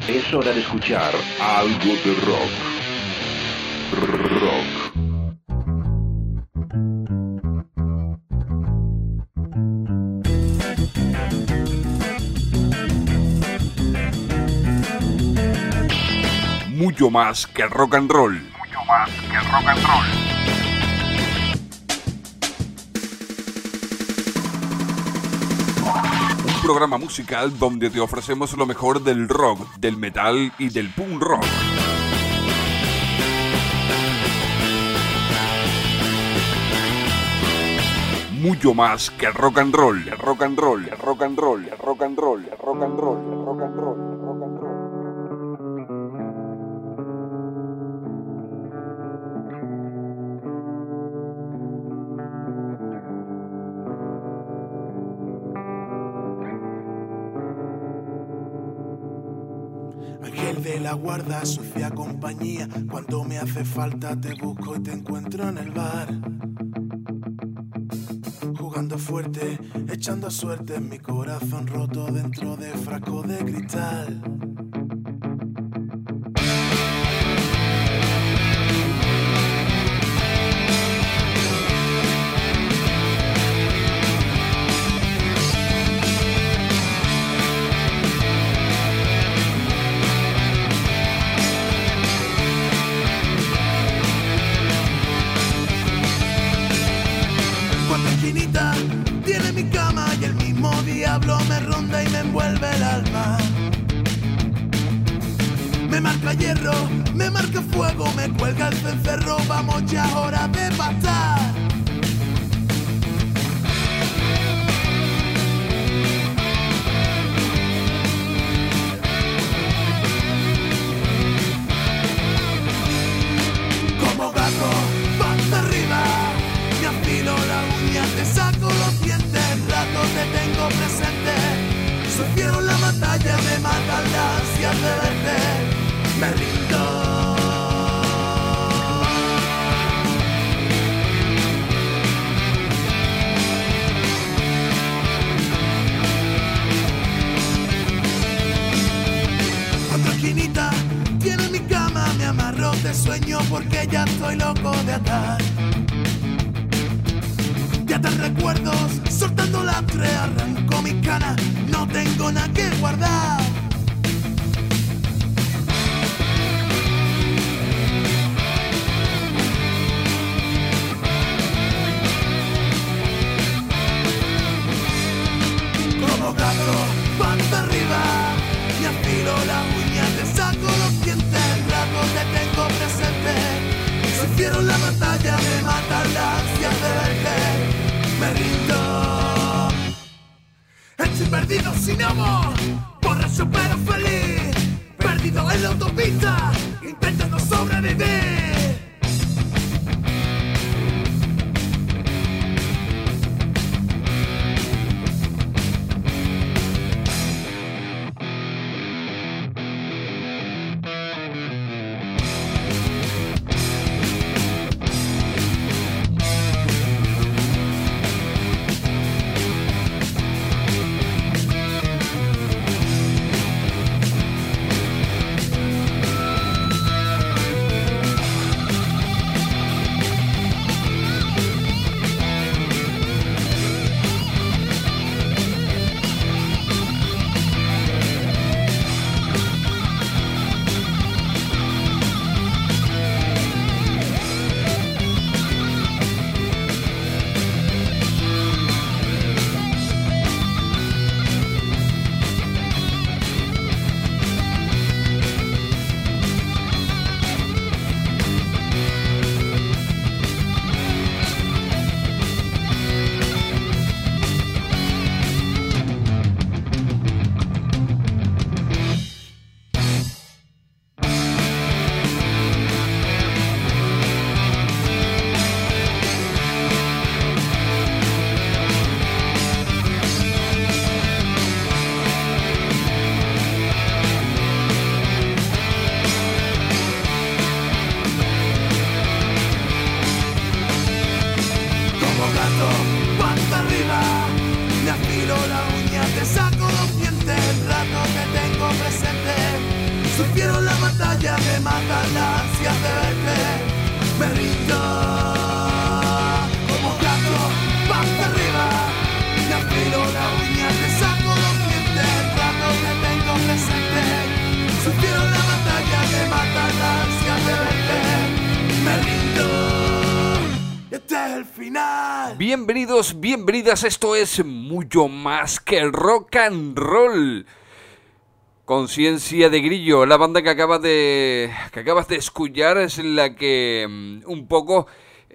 Es hora de escuchar algo de rock. Rock. Mucho más que rock and roll. Mucho más que rock and roll. Un programa musical donde te ofrecemos lo mejor del rock, del metal y del punk rock. Mucho más que rock and roll, rock and roll, rock and roll, rock and roll, rock and roll, rock and roll, rock and roll. Ángel de la guarda, sucia compañía. Cuando me hace falta te busco y te encuentro en el bar. Jugando fuerte, echando suerte en mi corazón roto dentro de frasco de cristal. Tiene mi cama y el mismo diablo me ronda y me envuelve el alma. Me marca hierro, me marca fuego, me cuelga el cencerro, vamos ya, hora de pasar. Como gato, panza arriba. Afilo la uña, te saco los dientes, rato te tengo presente. Soy fiero en la batalla, me matan las ansias de verte. Me rindo. Otra esquinita tiene mi cama, me amarro de sueño porque ya estoy loco de atar. Ya te recuerdos, soltando lastre, arranco mis canas, no tengo nada que guardar. Como gato, panza arriba, y afilo la uña, te saco los dientes, el rato te tengo presente. Soy fiero en la batalla, me matan las ansias de verte. Me rindo. Estoy perdido sin amor, borracho pero feliz. Perdido en la autopista, intentando sobrevivir. Sufrieron la batalla, me matan la ansia de verte. Me rindo como gato, panza arriba. Me afilo la uña, te saco los dientes. El rato que tengo presente. Sufrieron la batalla, me matan la ansia de verte. Me rindo, este es el final. Bienvenidos, bienvenidas, esto es mucho más que el rock and roll. Conciencia de Grillo, la banda que acabas de escuchar es la que un poco,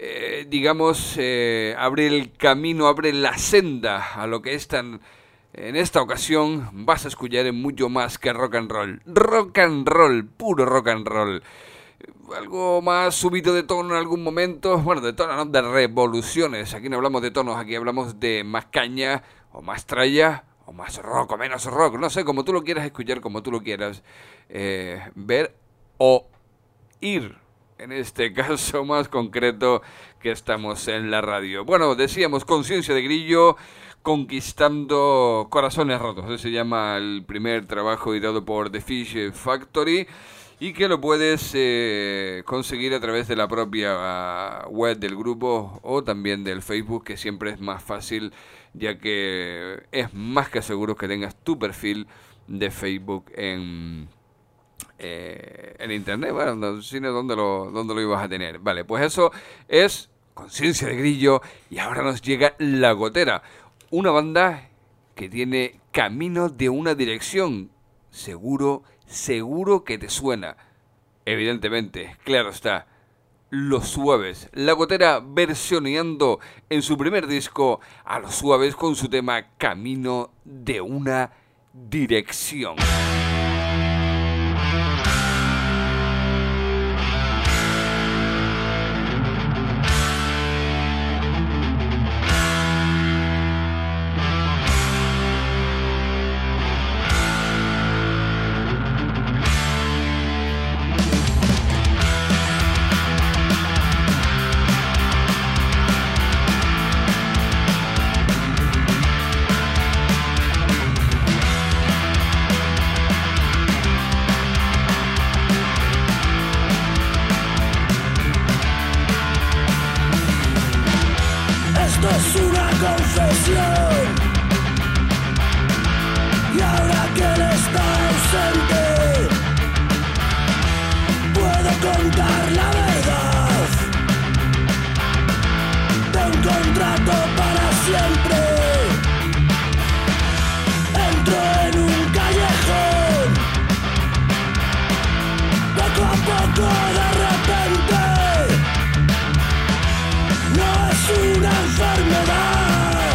abre el camino, abre la senda a lo que en esta ocasión vas a escuchar en mucho más que rock and roll. Rock and roll, puro rock and roll. Algo más subido de tono en algún momento, bueno, de tono, no, de revoluciones. Aquí no hablamos de tonos, aquí hablamos de más caña o más tralla. O más rock o menos rock, no sé, como tú lo quieras escuchar, como tú lo quieras ver o ir. En este caso más concreto que estamos en la radio. Bueno, decíamos Conciencia de Grillo, Conquistando Corazones Rotos. Ese se llama el primer trabajo editado por The Fish Factory y que lo puedes conseguir a través de la propia web del grupo o también del Facebook, que siempre es más fácil, ya que es más que seguro que tengas tu perfil de Facebook en internet. Bueno, si no, ¿dónde lo ibas a tener? Vale, pues eso es Conciencia de Grillo. Y ahora nos llega La Gotera, una banda que tiene Camino de una Dirección. Seguro que te suena. Evidentemente, claro está. Los Suaves, La Gotera versioneando en su primer disco a Los Suaves con su tema Camino de una Dirección. Y ahora que él está ausente, puedo contar la verdad de un contrato para siempre. Entro en un callejón, poco a poco de repente. No es una enfermedad,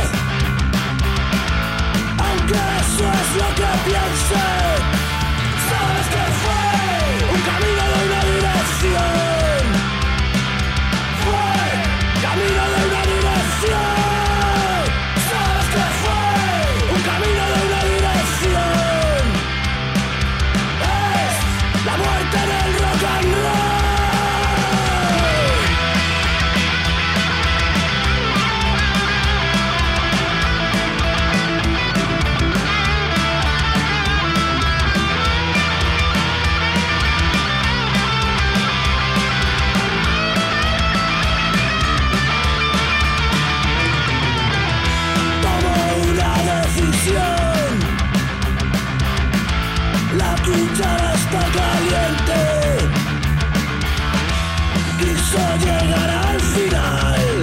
aunque eso es lo que piense. Sabes que fue un camino de una dirección. Fue camino de una dirección. Sabes que fue un camino de una dirección. Es la muerte del rock and roll. La cuchara está caliente, quiso llegar al final,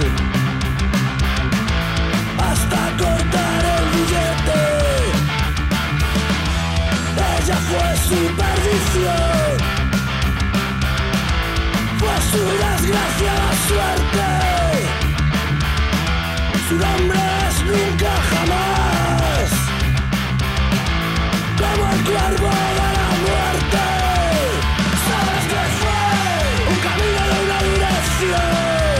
hasta cortar el billete. Ella fue su perdición, fue su desgracia, la suerte. Su nombre es nunca jamás, como el cuervo de la muerte. Sabes que fue un camino de una dirección.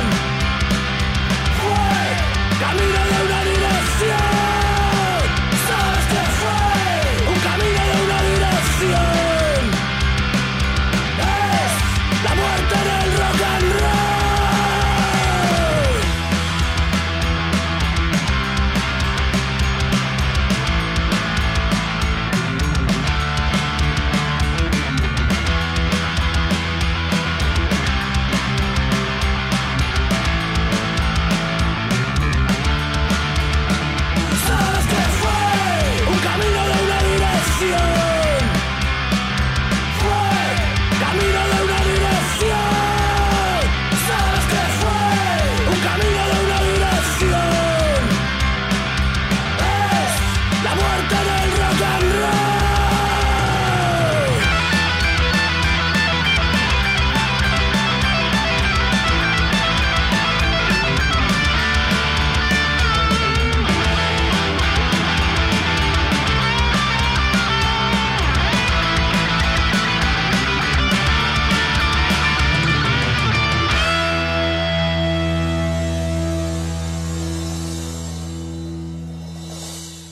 Fue camino de una dirección. Sabes que fue un camino de una dirección. Es la muerte del rock and roll.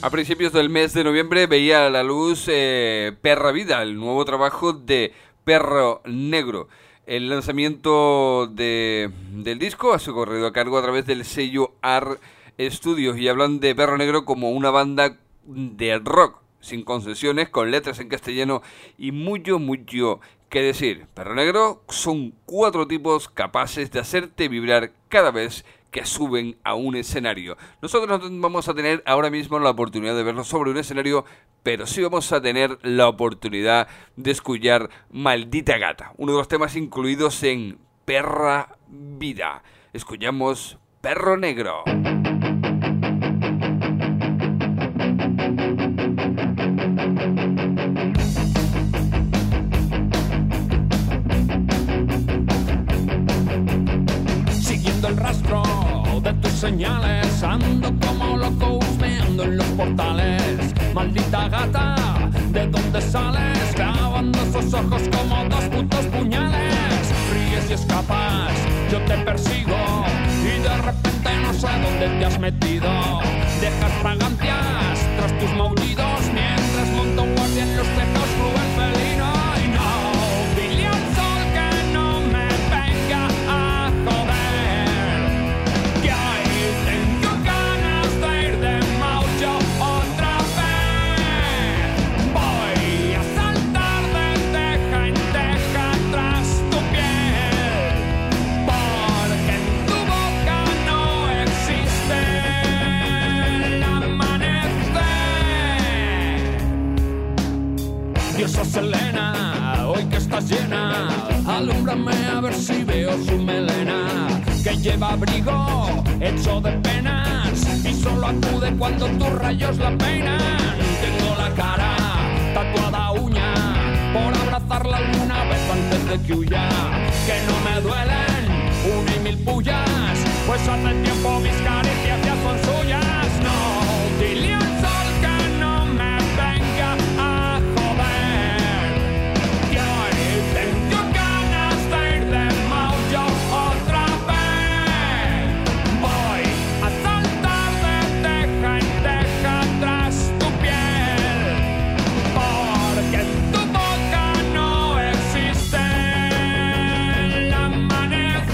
A principios del mes de noviembre veía a la luz Perra Vida, el nuevo trabajo de Perro Negro. El lanzamiento del disco ha sido corrido a cargo a través del sello Art Studios y hablan de Perro Negro como una banda de rock, sin concesiones, con letras en castellano y mucho que decir. Perro Negro son 4 tipos capaces de hacerte vibrar cada vez que suben a un escenario. Nosotros no vamos a tener ahora mismo la oportunidad de verlos sobre un escenario, pero sí vamos a tener la oportunidad de escuchar Maldita Gata, uno de los temas incluidos en Perra Vida. Escuchamos Perro Negro. Siguiendo el rastro de tus señales, ando como loco husmeando en los portales. Maldita gata, ¿de dónde sales? Clavando esos ojos como 2 putos puñales. Ríes y escapas, yo te persigo y de repente no sé dónde te has metido. Dejas fragancias tras tus maullidos mientras monto un guardia en los tejados cruel felino. Y no, dile al sol que no me venga a joder, que hoy tengo ganas de ir de maullo otra vez. Voy a saltar de teja en teja tras tu piel, porque en tu boca no existe el amanecer. Diosa Selena, hoy que estás llena, alúmbrame a ver si veo su melena, que lleva abrigo hecho de penas y solo acude cuando tus rayos la peinan. Tengo la cara tatuada a uña por abrazarla alguna vez antes de que huya, que no me duelen 1 y 1000 pullas, pues hace tiempo mis caricias ya son suyas. No, dile al sol que no me venga a joder, que hoy tengo ganas de ir de maullo otra vez. Voy a saltar de teja en teja tras tu piel, porque en tu boca no existe el amanecer.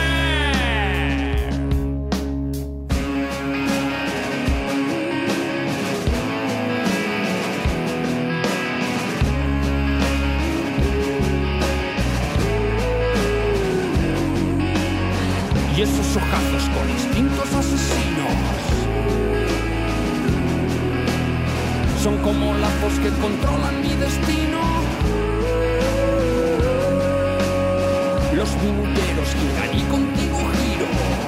Y esos ojazos con instintos asesinos son como lazos que controlan mi destino. Los minuteros giran y contigo giro,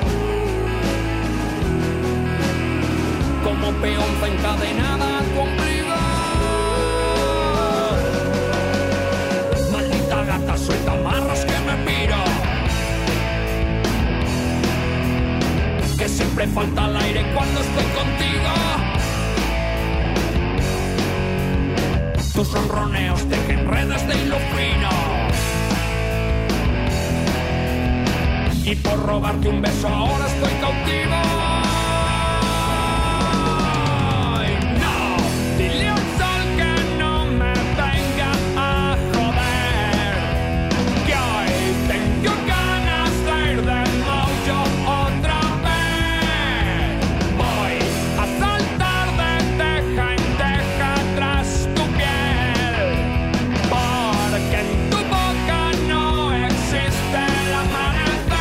como peonza encadenada a tu ombligo. Maldita gata, suelta amarras que me piro, que siempre falta el aire cuando estoy contigo. Tus ronroneos tejen redes de hilo fino, y por robarte un beso ahora estoy cautivo. Y no, dile al sol que no me venga a joder, que hoy tengo ganas de ir de maullo otra vez. Voy a saltar de teja en teja tras tu piel, porque en tu boca no existe el amanecer.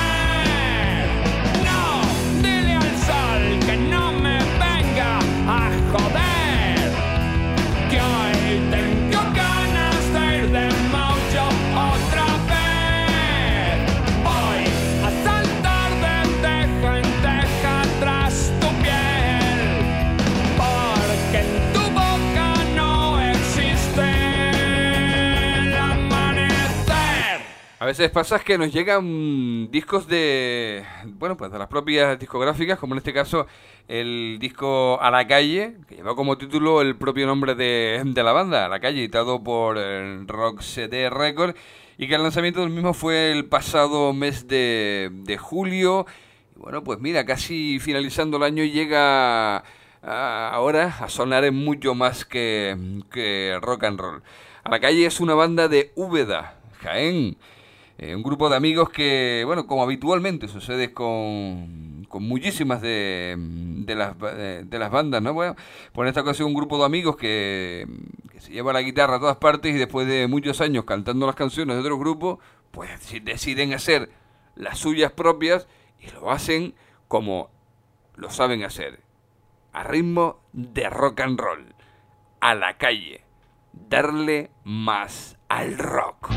No, dile al sol que no me venga a joder, que hoy tengo ganas de ir de maullo otra vez. Voy a saltar de teja en teja tras tu piel, porque en tu boca no existe el amanecer. A veces pasa que nos llegan discos de, bueno, pues de las propias discográficas, como en este caso el disco A la Calle, que lleva como título el propio nombre de la banda, A la Calle, editado por Rock CD Records, y que el lanzamiento del mismo fue el pasado mes de julio. Y bueno, pues mira, casi finalizando el año llega ahora a sonar en mucho más que rock and roll. A la calle es una banda de Úbeda, Jaén. Un grupo de amigos que, bueno, como habitualmente sucede con muchísimas de las bandas, ¿no? Bueno, por esta ocasión un grupo de amigos que se lleva la guitarra a todas partes y después de muchos años cantando las canciones de otros grupos, pues deciden hacer las suyas propias y lo hacen como lo saben hacer, a ritmo de rock and roll, a la calle, darle más al rock.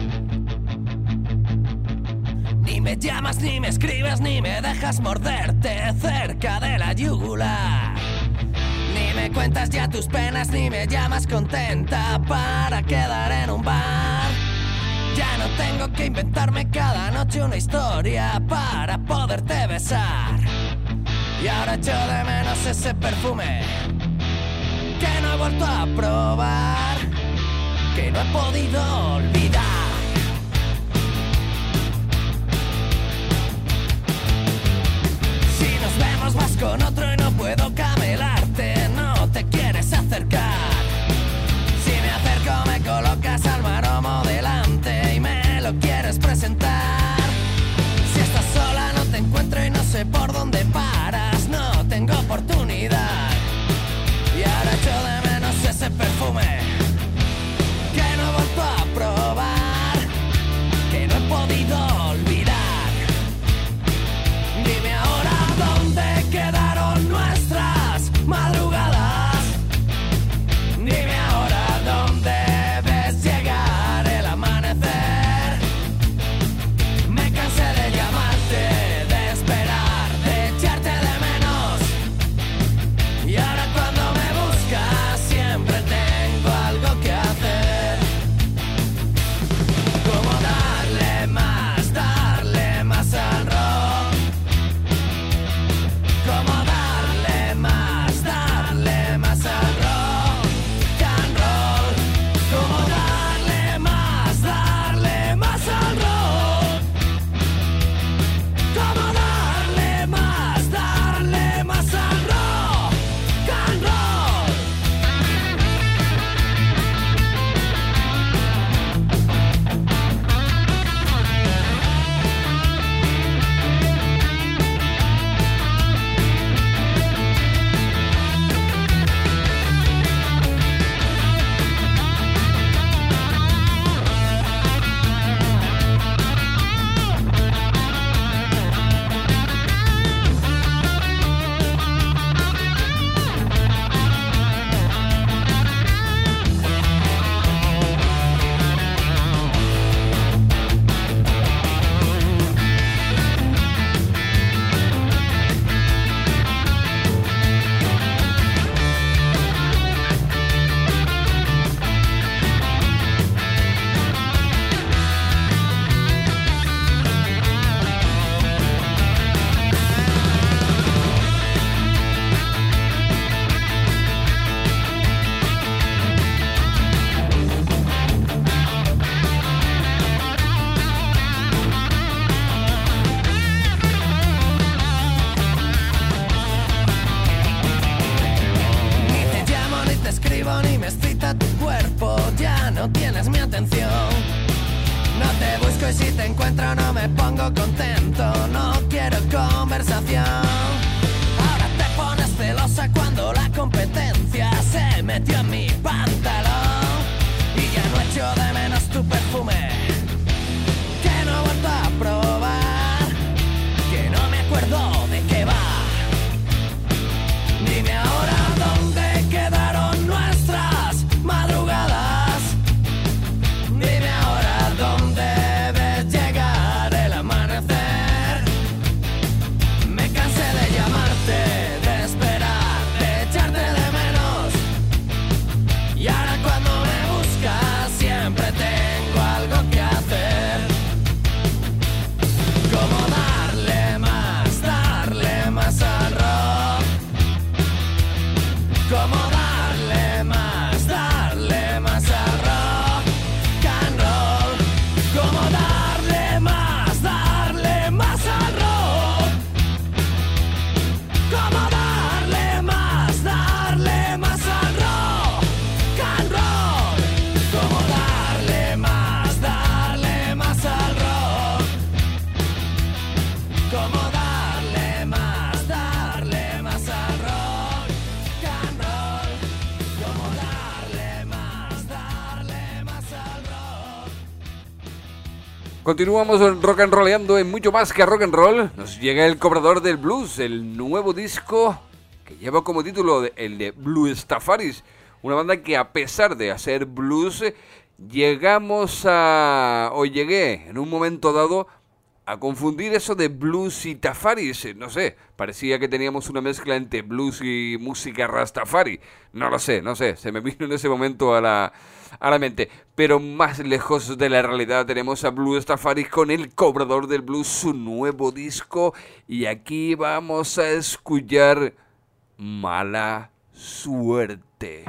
Ni me llamas, ni me escribes, ni me dejas morderte cerca de la yugular. Ni me cuentas ya tus penas, ni me llamas contenta para quedar en un bar. Ya no tengo que inventarme cada noche una historia para poderte besar. Y ahora echo de menos ese perfume que no he vuelto a probar, que no he podido olvidar. Si nos vemos vas con otro y no puedo camelarte, no te quieres acercar. Si me acerco me colocas al maromo delante y me lo quieres presentar. Si estás sola no te encuentro y no sé por dónde paras, no tengo oportunidad. Y ahora echo de menos ese perfume que no he vuelto a probar, que no he podido olvidar. Dime ahora dónde quedaron nuestras madrugadas. Dime ahora dónde ves llegar el amanecer. Me cansé de llamarte, de esperar, de echarte de menos. Y ahora cuando me buscas siempre tengo algo que hacer. Como darle más al rock. Como darle más al rock and roll. Como darle más al rock. Como darle más al rock and roll. Ni te llamo, ni te escribo, ni me excita tu cuerpo. Ya no tienes mi atención. No te busco y si te encuentro no me pongo contento. No quiero conversación. Ahora te pones celosa cuando la competencia se metió en mi pantalón. Y ya no echo de menos tu perfume que no he vuelto a probar, que no me acuerdo de qué va. Dime ahora dónde quedaron nuestras madrugadas. Dime ahora dónde ves llegar el amanecer. Me cansé de llamarte, de esperar, de echarte de menos. Y ahora cuando Continuamos rock and rollando en mucho más que rock and roll. Nos llega El Cobrador del Blues, el nuevo disco que lleva como título el de Bluestafaris, una banda que a pesar de hacer blues, llegué en un momento dado a confundir eso de blues y tafaris. No sé, parecía que teníamos una mezcla entre blues y música rastafari. No lo sé, se me vino en ese momento a la mente. Pero más lejos de la realidad tenemos a Bluestafaris con El Cobrador del Blues, su nuevo disco. Y aquí vamos a escuchar Mala Suerte.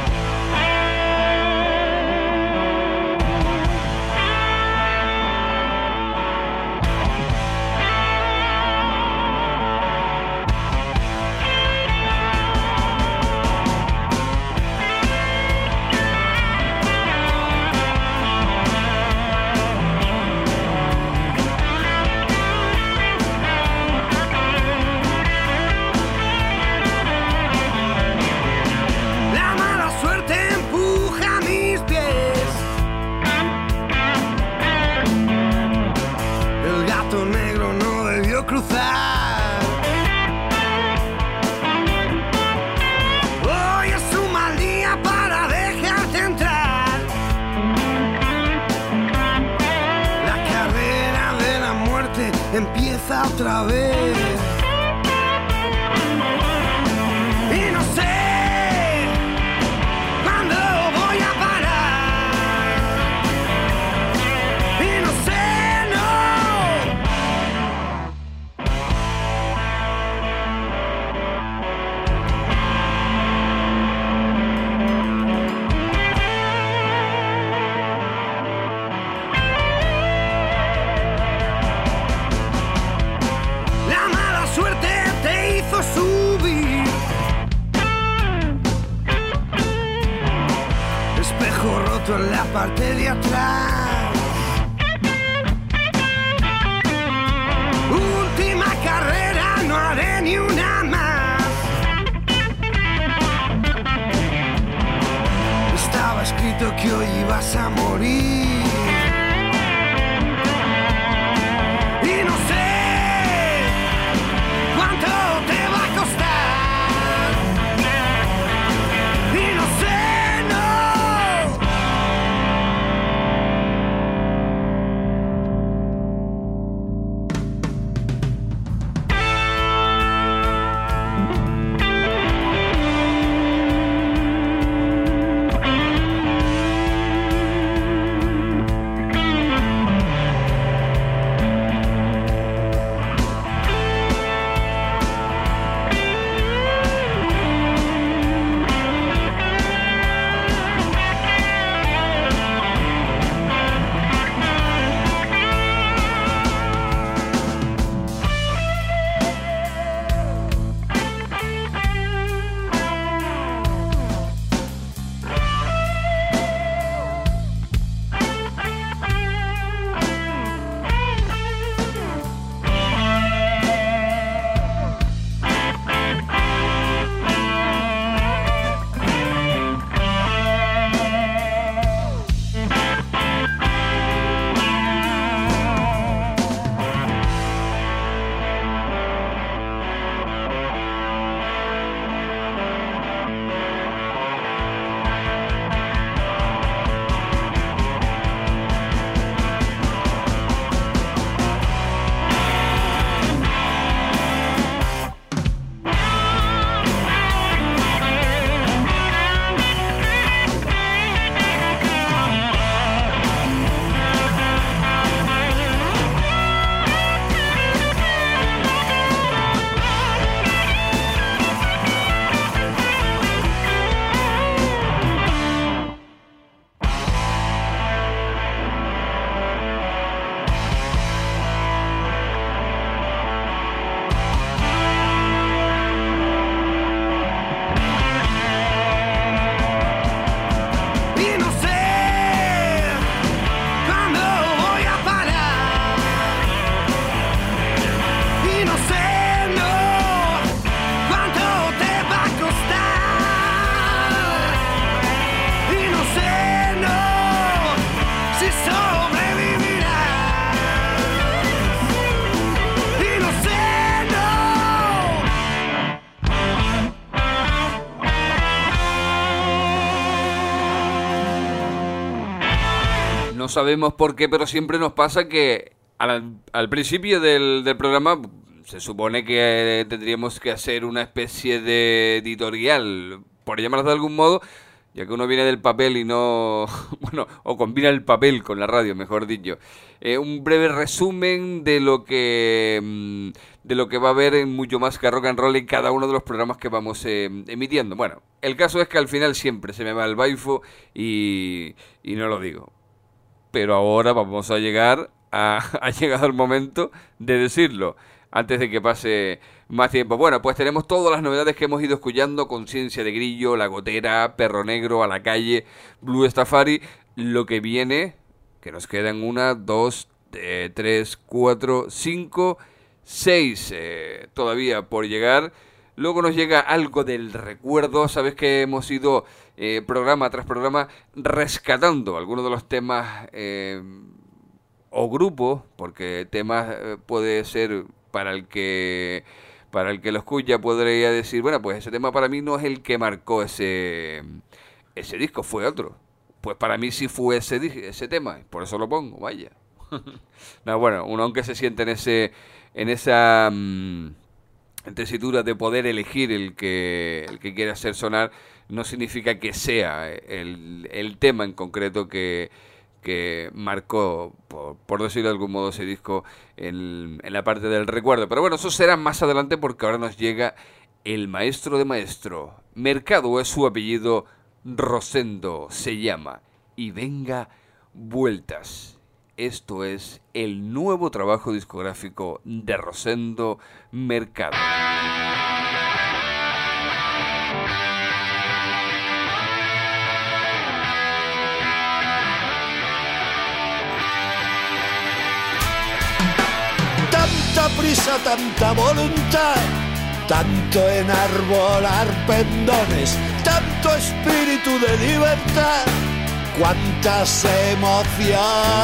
Hoy es un mal día para dejarte entrar. La carrera de la muerte empieza otra vez. Y no sé cuándo voy a parar. Y no sé, no. Subir, espejo roto en la parte de atrás. Última carrera, no haré ni una más. Estaba escrito que hoy ibas a morir. Y no sé cuánto te va a costar. Y no sé, no. sabemos por qué, pero siempre nos pasa que al principio del programa se supone que tendríamos que hacer una especie de editorial, por llamarlo de algún modo, ya que uno viene del papel y no... bueno, o combina el papel con la radio, mejor dicho. Un breve resumen de lo que va a haber en mucho más que rock and roll en cada uno de los programas que vamos emitiendo. Bueno, el caso es que al final siempre se me va el baifo y no lo digo. Pero ahora vamos a llegar ha llegado el momento de decirlo, antes de que pase más tiempo. Bueno, pues tenemos todas las novedades que hemos ido escuchando: Conciencia de Grillo, La Gotera, Perro Negro, A la Calle, Blue Stafari. Lo que viene, que nos quedan 1, 2, 3, 4, 5, 6 todavía por llegar. Luego nos llega algo del recuerdo. Sabes que hemos ido programa tras programa rescatando algunos de los temas o grupo, porque temas puede ser para el que lo escucha, podría decir, bueno, pues ese tema para mí no es el que marcó ese disco, fue otro. Pues para mí sí fue ese tema, por eso lo pongo, vaya. No, bueno, uno aunque se siente en esa tesitura de poder elegir el que quiere hacer sonar, no significa que sea el tema en concreto que marcó, por decirlo de algún modo, ese disco en la parte del recuerdo. Pero bueno, eso será más adelante, porque ahora nos llega el maestro de maestro. Mercado es su apellido, Rosendo se llama, y venga vueltas. Esto es el nuevo trabajo discográfico de Rosendo Mercado. Tanta prisa, tanta voluntad, tanto enarbolar pendones, tanto espíritu de libertad, cuántas emociones.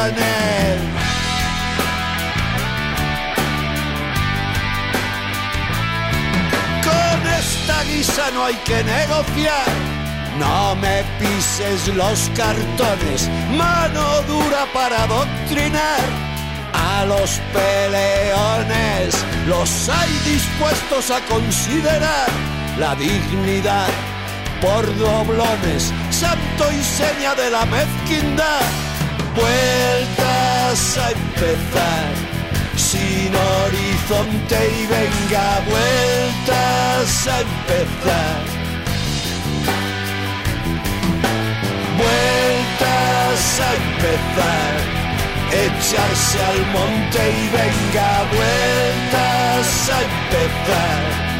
Con esta guisa no hay que negociar, no me pises los cartones, mano dura para adoctrinar a los peleones. Los hay dispuestos a considerar la dignidad por doblones, santo y seña de la mezquindad. Vueltas a empezar, sin horizonte y venga, vueltas a empezar. Vueltas a empezar, echarse al monte y venga, vueltas a empezar.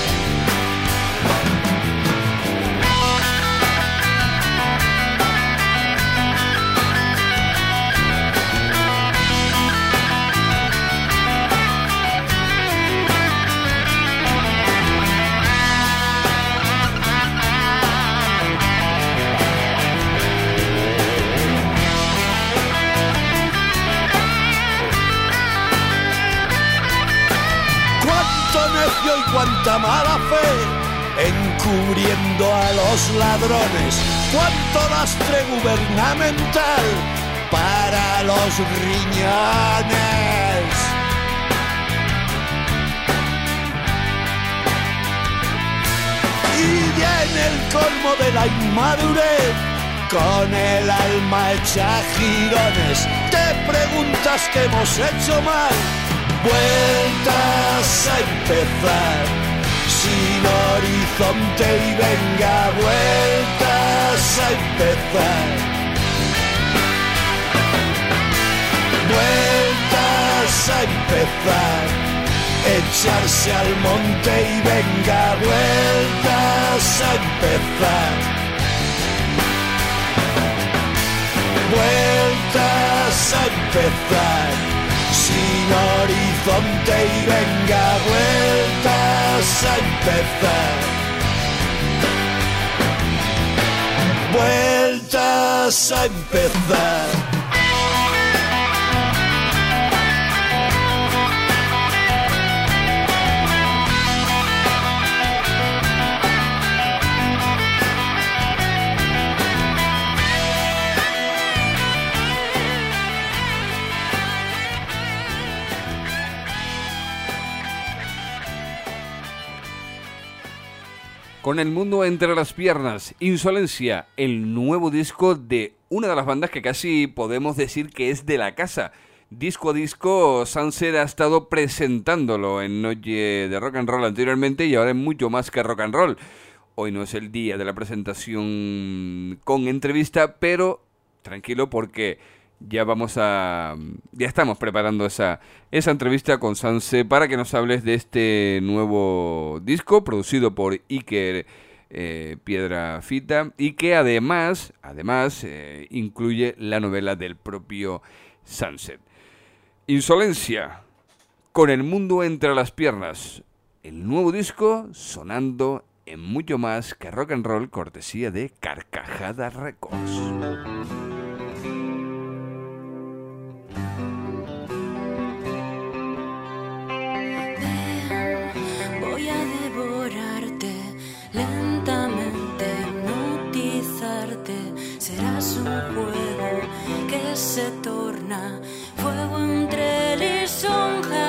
Y cuánta mala fe encubriendo a los ladrones, cuánto lastre gubernamental para los riñones. Y ya en el colmo de la inmadurez, con el alma hecha girones, te preguntas qué hemos hecho mal. Vueltas a empezar, sin horizonte y venga, vueltas a empezar. Vueltas a empezar, echarse al monte y venga, vueltas a empezar. Vueltas a empezar, sin horizonte y venga, vueltas a empezar. Vueltas a empezar. Con el mundo entre las piernas, Insolencia, el nuevo disco de una de las bandas que casi podemos decir que es de la casa. Disco a disco, Sunset ha estado presentándolo en Noche de Rock and Roll anteriormente y ahora es mucho más que rock and roll. Hoy no es el día de la presentación con entrevista, pero tranquilo porque ya estamos preparando esa entrevista con Sunset para que nos hables de este nuevo disco producido por Iker Piedrafita y que además incluye la novela del propio Sunset. Insolencia, con el mundo entre las piernas, el nuevo disco sonando en mucho más que rock and roll, cortesía de Carcajada Records. Voy a devorarte lentamente, hipnotizarte. Serás un juego que se torna fuego entre lisonjas.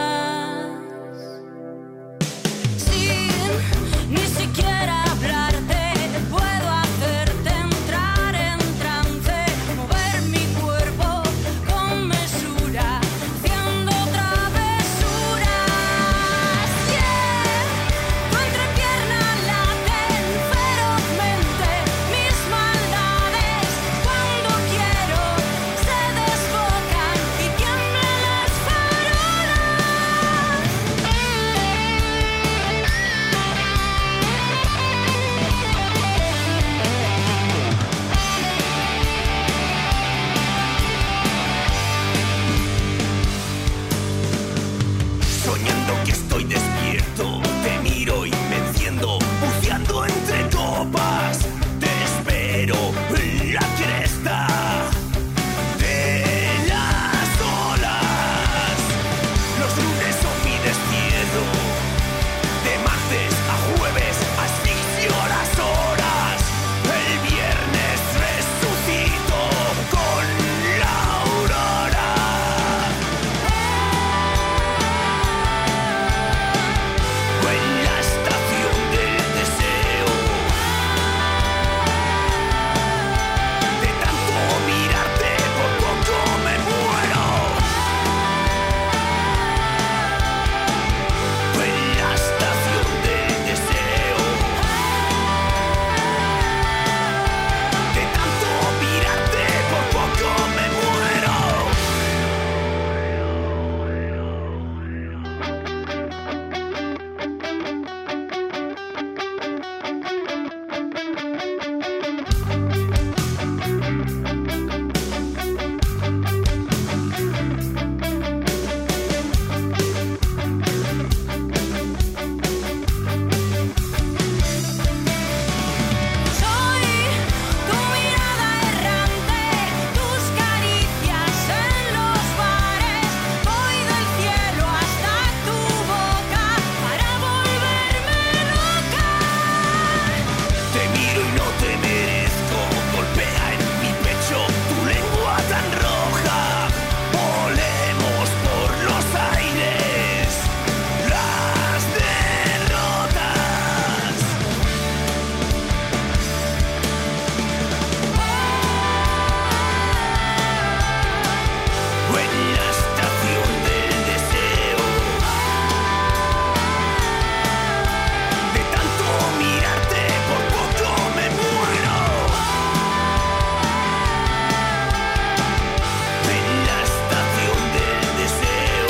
Sin ni siquiera hablarte, puedo hacerte entrar en trance, mover mi cuerpo con mesura, haciendo travesuras. Yeah, tu entrepierna laten ferozmente mis maldades. Cuando quiero se desbocan y tiemblan las farolas. Soñando que estoy despierto, te miro y me enciendo, buceando entre copas. Te espero en la cresta de las olas. Los lunes son mi destierro, de martes a jueves asfixio las horas. El viernes resucito con la aurora. O en la estación del deseo, de tanto mirarte por poco me muero. O en la estación del deseo, de tanto mirarte por poco me muero. Soy tu mirada errante, tus caricias en los bares. Voy del cielo hasta tu boca para volverme loca. Te miro y no te merezco, golpea en mi pecho tu lengua tan roja. Volemos por los aires las derrotas. O en la estación del deseo, de tanto mirarte por poco me muero. En la estación del deseo,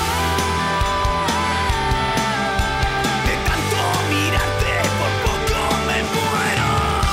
de tanto mirarte por poco me muero.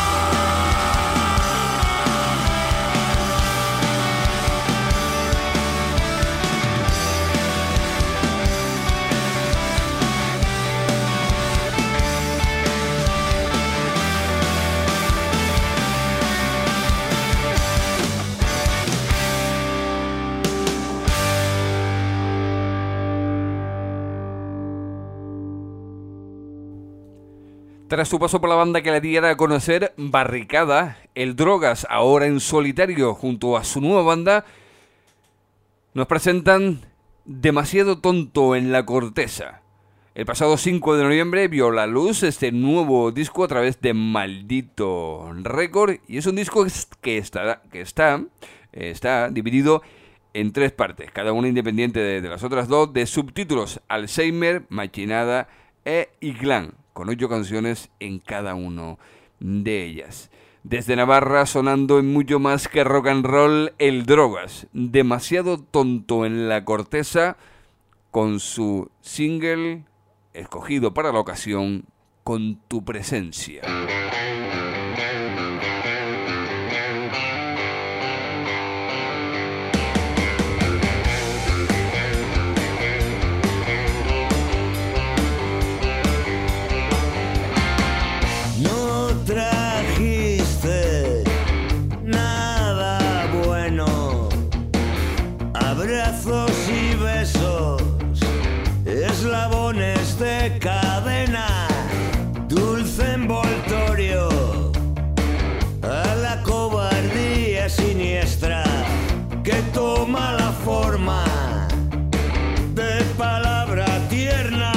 Tras su paso por la banda que le diera a conocer, Barricada, el Drogas, ahora en solitario junto a su nueva banda, nos presentan Demasiado tonto en la corteza. El pasado 5 de noviembre vio la luz este nuevo disco a través de Maldito Record, y es un disco que está dividido en 3 partes, cada una independiente de las otras 2, de subtítulos Alzheimer, Machinada e Iglan, con 8 canciones en cada uno de ellas. Desde Navarra, sonando en mucho más que rock and roll, El Drogas, demasiado tonto en la corteza, con su single escogido para la ocasión, Con tu presencia. No trajiste nada bueno, abrazos y besos, eslabones de cadena, dulce envoltorio a la cobardía siniestra que toma la forma de palabra tierna.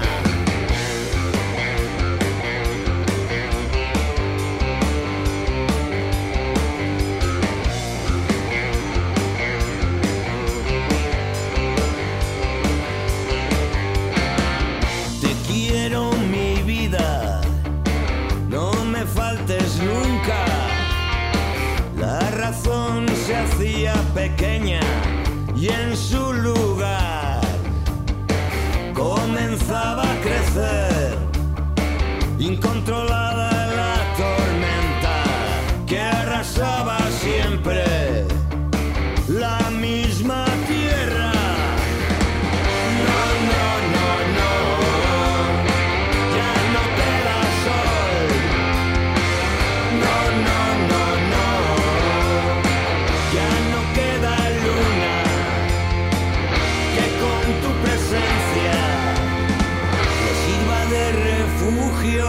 Nunca la razón se hacía pequeña y en su lugar comenzaba a crecer incontrolada la tormenta que arrasaba siempre la misma tierra. No, no, no, no, ya no queda sol. No, no, no, no, ya no queda luna que con tu presencia le sirva de refugio.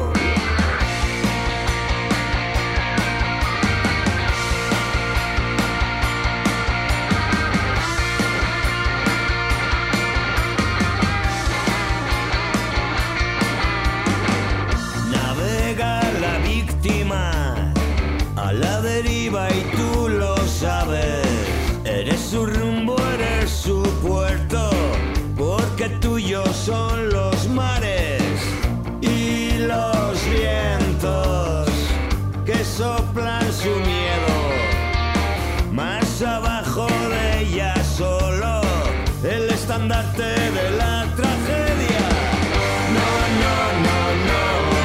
Navega la víctima a la deriva y tú lo sabes. Eres su rumbo, eres su puerto, porque tuyos son los mares y los vientos que soplan su miedo. Más abajo de ella solo el estandarte de la tragedia. No, no, no, no.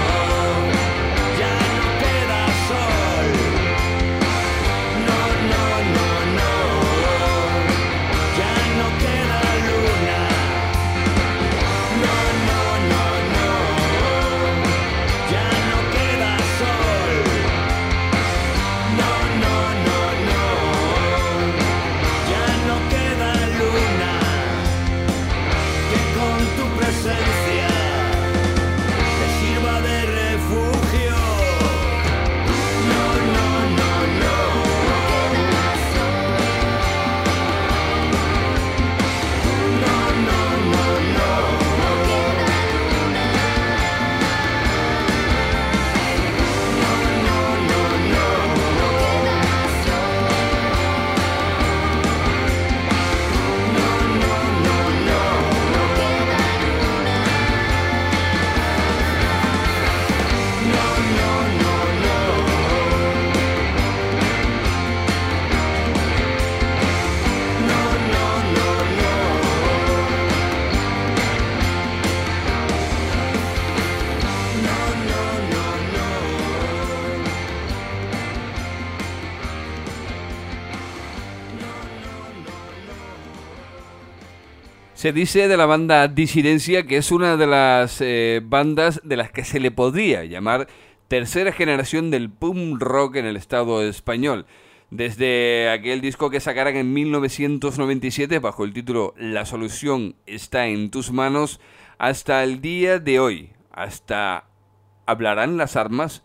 Se dice de la banda Disidencia que es una de las bandas de las que se le podría llamar tercera generación del punk rock en el Estado español. Desde aquel disco que sacaran en 1997 bajo el título La solución está en tus manos, hasta el día de hoy, hasta Hablarán las armas,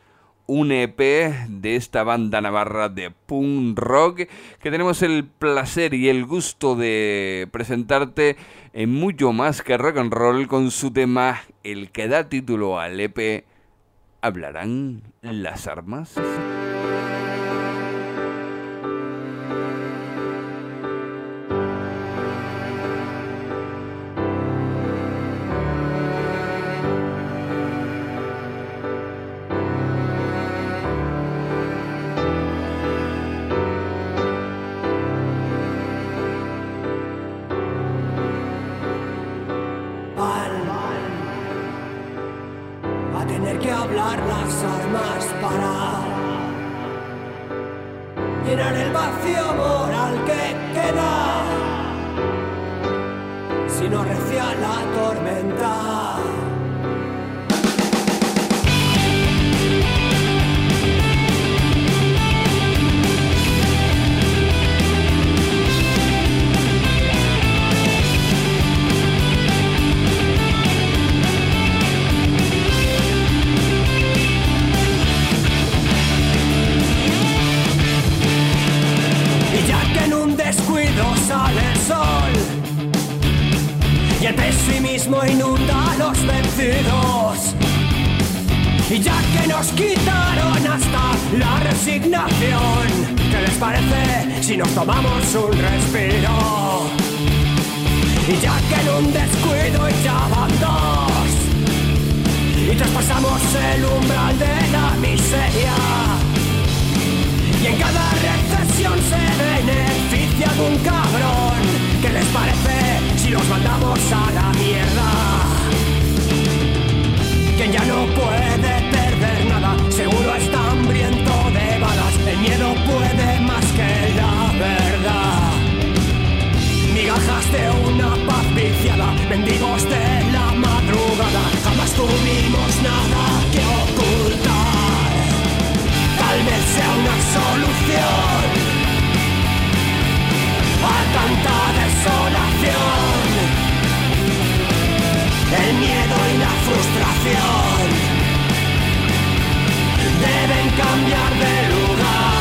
un EP de esta banda navarra de punk rock que tenemos el placer y el gusto de presentarte en Mucho Más que Rock and Roll con su tema, el que da título al EP, ¿Hablarán las armas? A tener que hablar las armas para llenar el vacío moral que queda si no arrecia la tormenta. Sale el sol y el pesimismo inunda a los vencidos. Y ya que nos quitaron hasta la resignación, ¿qué les parece si nos tomamos un respiro? Y ya que en un descuido ya van dos y traspasamos el umbral de la miseria, y en cada recesión se beneficia de un cabrón. ¿Qué les parece si los mandamos a la mierda? Quien ya no puede perder nada, seguro está hambriento de balas. El miedo puede más que la verdad. Migajas de una paz viciada, mendigos de la madrugada. Jamás tuvimos nada que ocultar. Tal vez sea una solución a tanta desolación. El miedo y la frustración deben cambiar de lugar.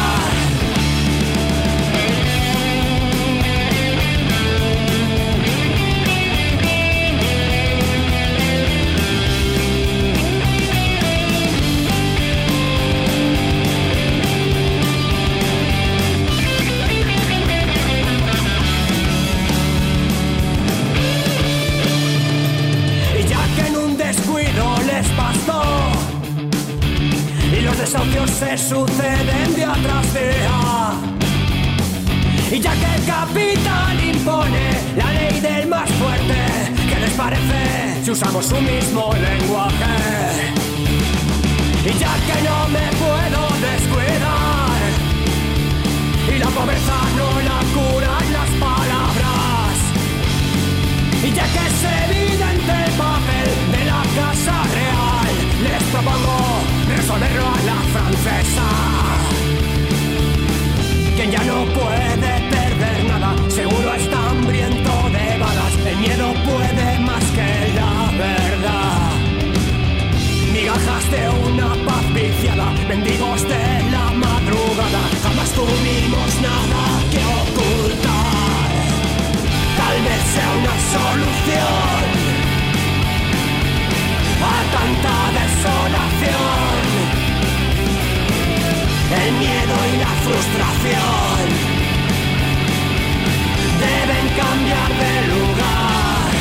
Les bastó y los desahucios se suceden día tras día. Y ya que el capital impone la ley del más fuerte, ¿qué les parece si usamos un mismo lenguaje? Y ya que no me puedo descuidar y la pobreza no la curan las palabras, y ya que es evidente el papel de la Casa Real, les propongo resolverlo a la francesa. Quien ya no puede perder nada, seguro está hambriento de balas. El miedo puede más que la verdad. Migajas de una paz viciada, mendigos de la madrugada. Jamás tuvimos nada que ocultar. Tal vez sea una solución a tanta desolación. El miedo y la frustración deben cambiar de lugar.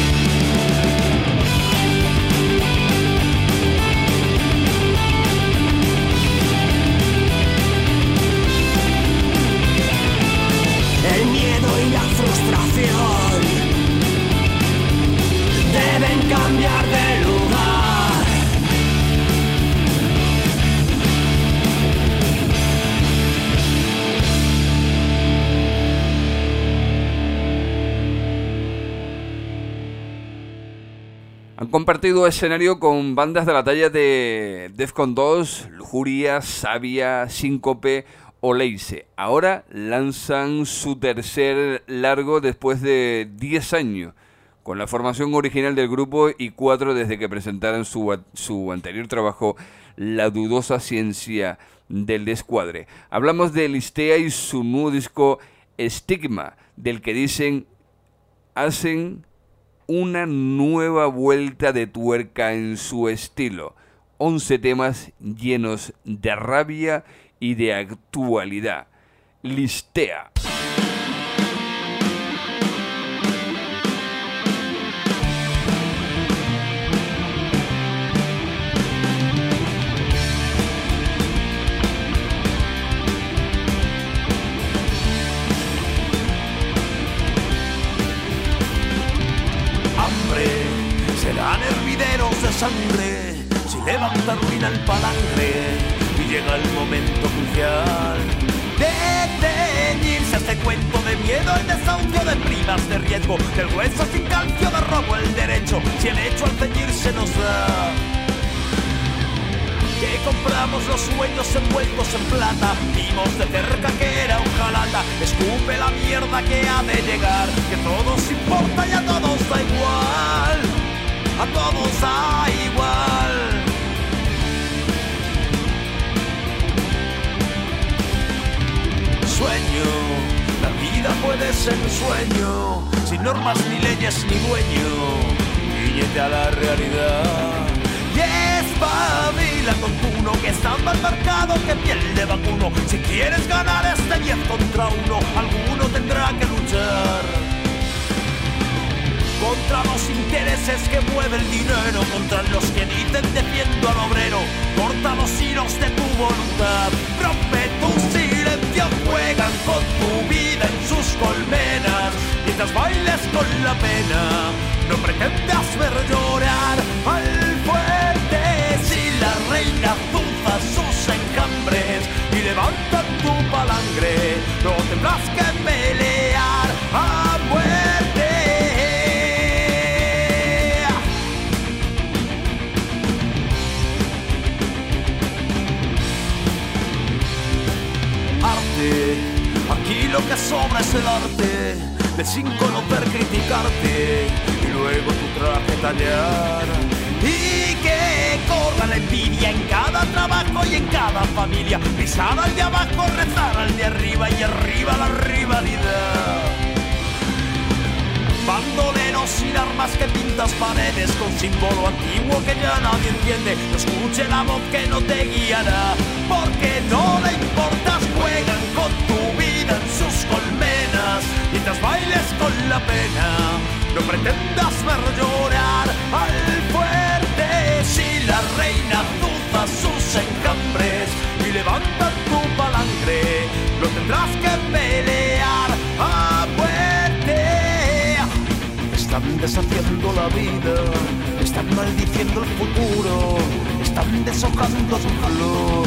El miedo y la frustración deben cambiar de lugar. Han compartido escenario con bandas de la talla de Defcon 2, Lujuria, Savia, Síncope o Leice. Ahora lanzan su tercer largo después de 10 años, con la formación original del grupo y 4 desde que presentaron su anterior trabajo, la dudosa ciencia del descuadre. Hablamos de Listea y su nuevo disco Estigma, del que dicen hacen una nueva vuelta de tuerca en su estilo. 11 temas llenos de rabia y de actualidad. Listea. Serán hervideros de sangre si levanta ruina el palangre y llega el momento crucial de teñirse este cuento de miedo, el desahucio de primas de riesgo, del hueso sin calcio de robo el derecho, si el hecho al ceñirse nos da que compramos los sueños envueltos en plata, vimos de cerca que era hojalata, escupe la mierda que ha de llegar, que todos importa y a todos da igual, a todos da igual. Sueño, la vida puede ser un sueño, sin normas ni leyes ni dueño, guíñete a la realidad. Y espabila tontuno que está más marcado que piel de vacuno. Si quieres ganar este 10 contra 1, alguno tendrá que luchar contra los intereses que mueve el dinero, contra los que dicen defiendo al obrero. Corta los hilos de tu voluntad, rompe tu silencio, juegan con tu vida en sus colmenas, mientras bailes con la pena. No pretendas ver llorar al fuerte si la reina azulza sus enjambres y levanta tu palangre, no tendrás que pelear a muerte. Aquí lo que sobra es el arte de sin conocer criticarte y luego tu traje tallar, y que corra la envidia en cada trabajo y en cada familia, pisar al de abajo, rezar al de arriba y arriba la rivalidad. Bandoleros sin armas que pintas paredes con símbolo antiguo que ya nadie entiende. No escuche la voz que no te guiará, porque no le importas. Juegan con tu vida en sus colmenas, mientras bailes con la pena. No pretendas ver llorar al fuerte si la reina azuza sus enjambres y levanta tu palangre. No tendrás que pelear a muerte. Están deshaciendo la vida, están maldiciendo el futuro, están deshojando su flor.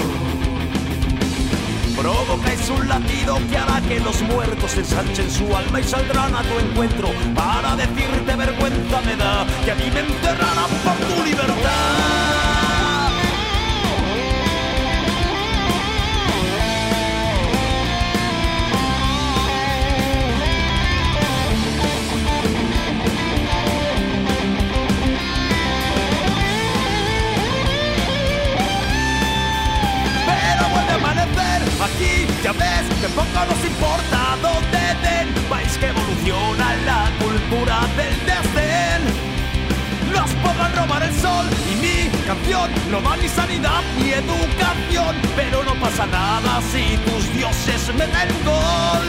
Provocáis un latido que hará que los muertos ensanchen su alma y saldrán a tu encuentro para decirte vergüenza me da que a mí me enterrarán por tu libertad. Aquí ya ves que poco nos importa dónde den, país que evoluciona la cultura del desdén. Nos pongan robar el sol y mi canción no da ni sanidad ni educación, pero no pasa nada si tus dioses meten gol.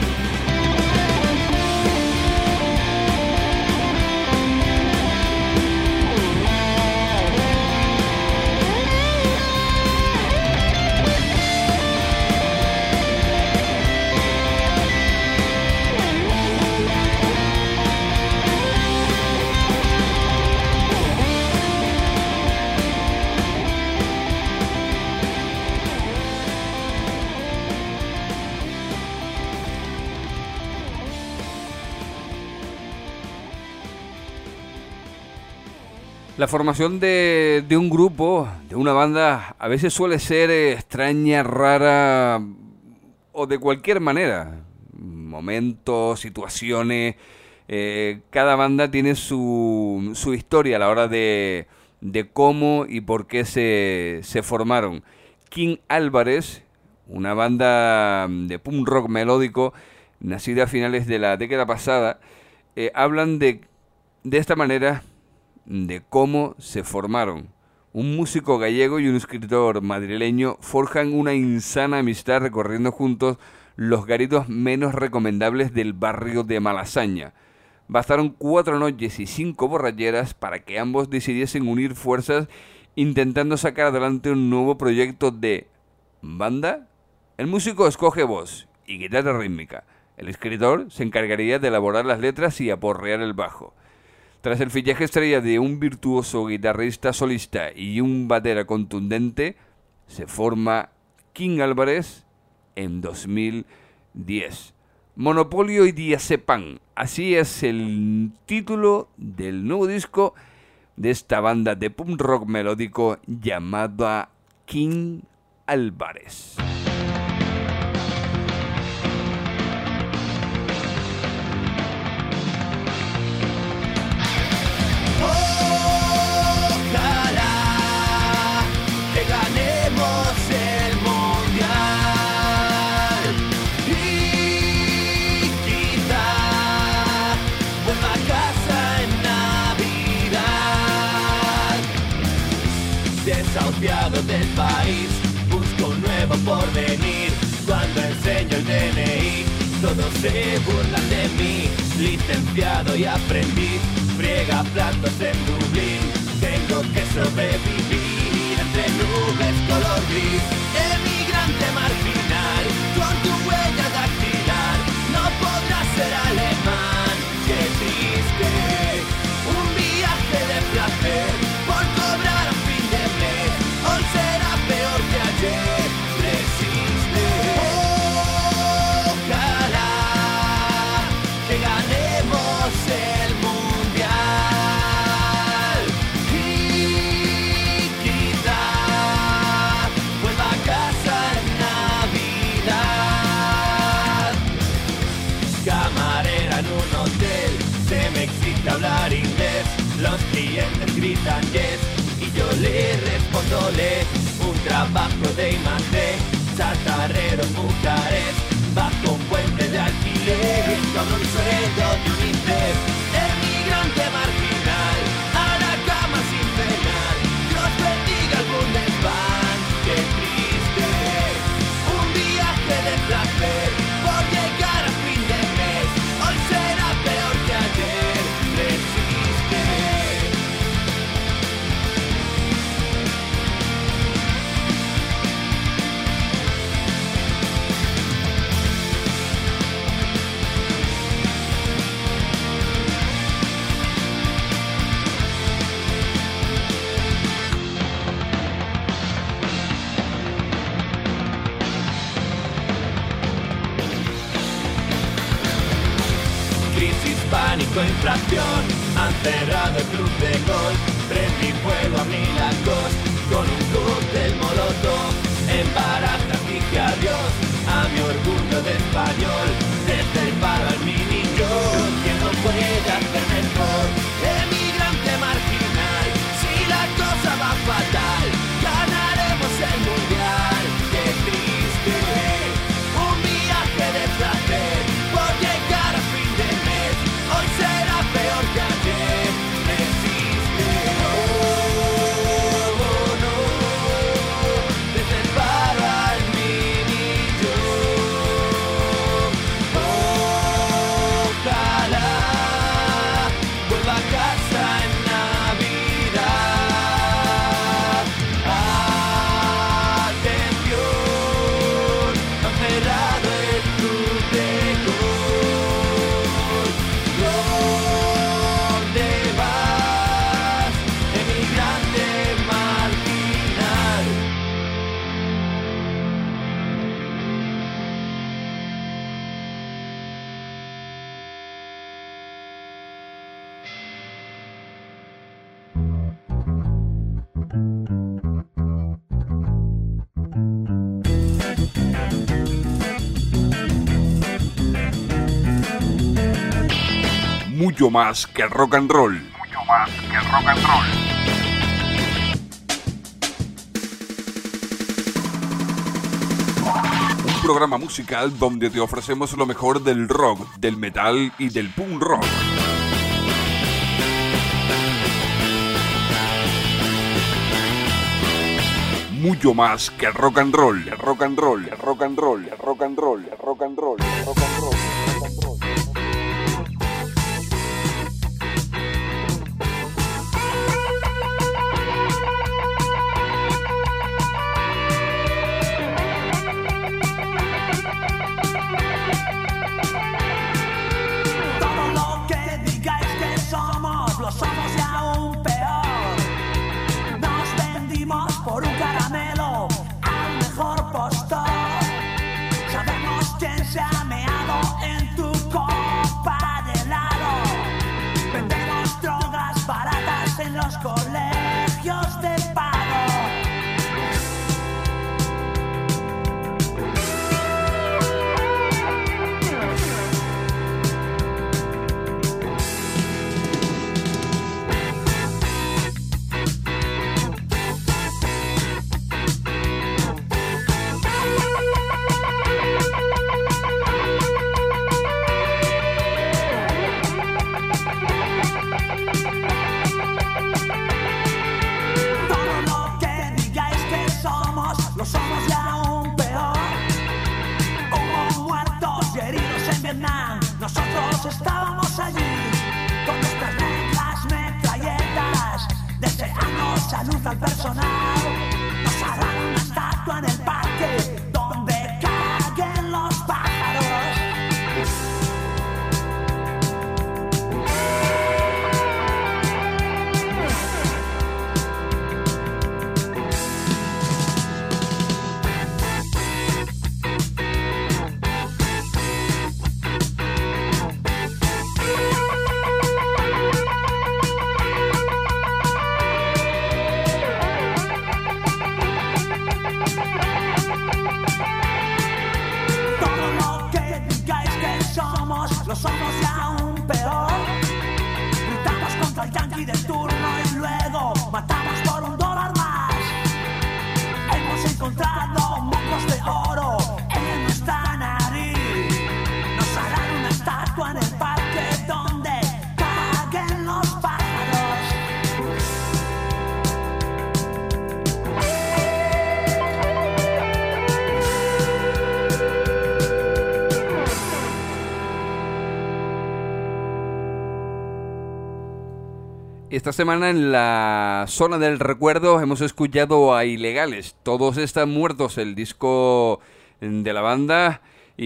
La formación de un grupo, de una banda, a veces suele ser extraña, rara o de cualquier manera. Momentos, situaciones, cada banda tiene su historia a la hora de de cómo y por qué se formaron. King Álvarez, una banda de punk rock melódico nacida a finales de la década pasada, hablan de esta manera de cómo se formaron. Un músico gallego y un escritor madrileño forjan una insana amistad recorriendo juntos los garitos menos recomendables del barrio de Malasaña. Bastaron 4 noches y 5 borracheras para que ambos decidiesen unir fuerzas intentando sacar adelante un nuevo proyecto de banda. El músico escoge voz y guitarra rítmica. El escritor se encargaría de elaborar las letras y aporrear el bajo. Tras el fichaje estrella de un virtuoso guitarrista solista y un batera contundente, se forma King Álvarez en 2010. Monopolio y Diazepam, así es el título del nuevo disco de esta banda de punk rock melódico llamada King Álvarez. Ojalá que ganemos el mundial y quizá vuelva a casa en Navidad. Desahuciado del país, busco un nuevo porvenir. Cuando enseño el DNI, todos se burlan de mí. Licenciado y aprendiz, friega platos en Dublín. Tengo que sobrevivir entre nubes color gris. Emigrante marginal, con tu huella dactilar, no podrás ser alemán. Qué triste, un viaje de placer por cobrar a fin de mes. Hoy será peor que ayer. Resiste. Ojalá que ganemos el mundial y quizá vuelva a casa en Navidad. Camarera en un hotel, se me excita hablar inglés. Los clientes gritan yes y yo le respondo le. Un trabajo de I+D, chatarrero en Bucarest, bajo un puente de alquiler, con un sueldo de UNICEF. Emigrante marginal, a la cama sin penar. Dios bendiga el Bundesbank. Qué triste, un viaje de placer por llegar a fin de mes. Hoy será peor que ayer. Resiste. Crisis, pánico, inflación, han cerrado el club de golf. Prendí fuego a mi Lacoste con un cóctel molotov. En barajas dije adiós a mi orgullo de español. Desde el paro al mini yo, que no puede hacer mejor. Emigrante marginal, si la cosa va fatal, ganaremos el mundial. Qué triste, un viaje de placer por llegar a fin de mes. Hoy será peor que ayer. Resiste. Oh, no. Desde el paro al mini yo. Ojalá vuelva a casa en Navidad. Atención, han cerrado el club de golf. ¿Dónde vas, emigrante marginal? Mucho más que rock and roll. Mucho más que rock and roll. programa musical donde te ofrecemos lo mejor del rock, del metal y del punk rock. Mucho más que rock and roll, rock and roll, rock and roll, rock and roll, rock and roll, rock and roll, rock and roll. Colegios de pago. Nosotros estábamos allí con nuestras negras metralletas, deseando salud al personal. Nos harán una estatua en el parque donde caguen los pájaros. Lo somos y aún peor. Gritamos contra el yankee del turno y luego matamos por $1 más. Hemos encontrado mocos de oro en nuestra nariz. Nos harán una estatua en el parque donde caguen los pájaros. Esta semana en la zona del recuerdo hemos escuchado a Ilegales. Todos están muertos, el disco de la banda.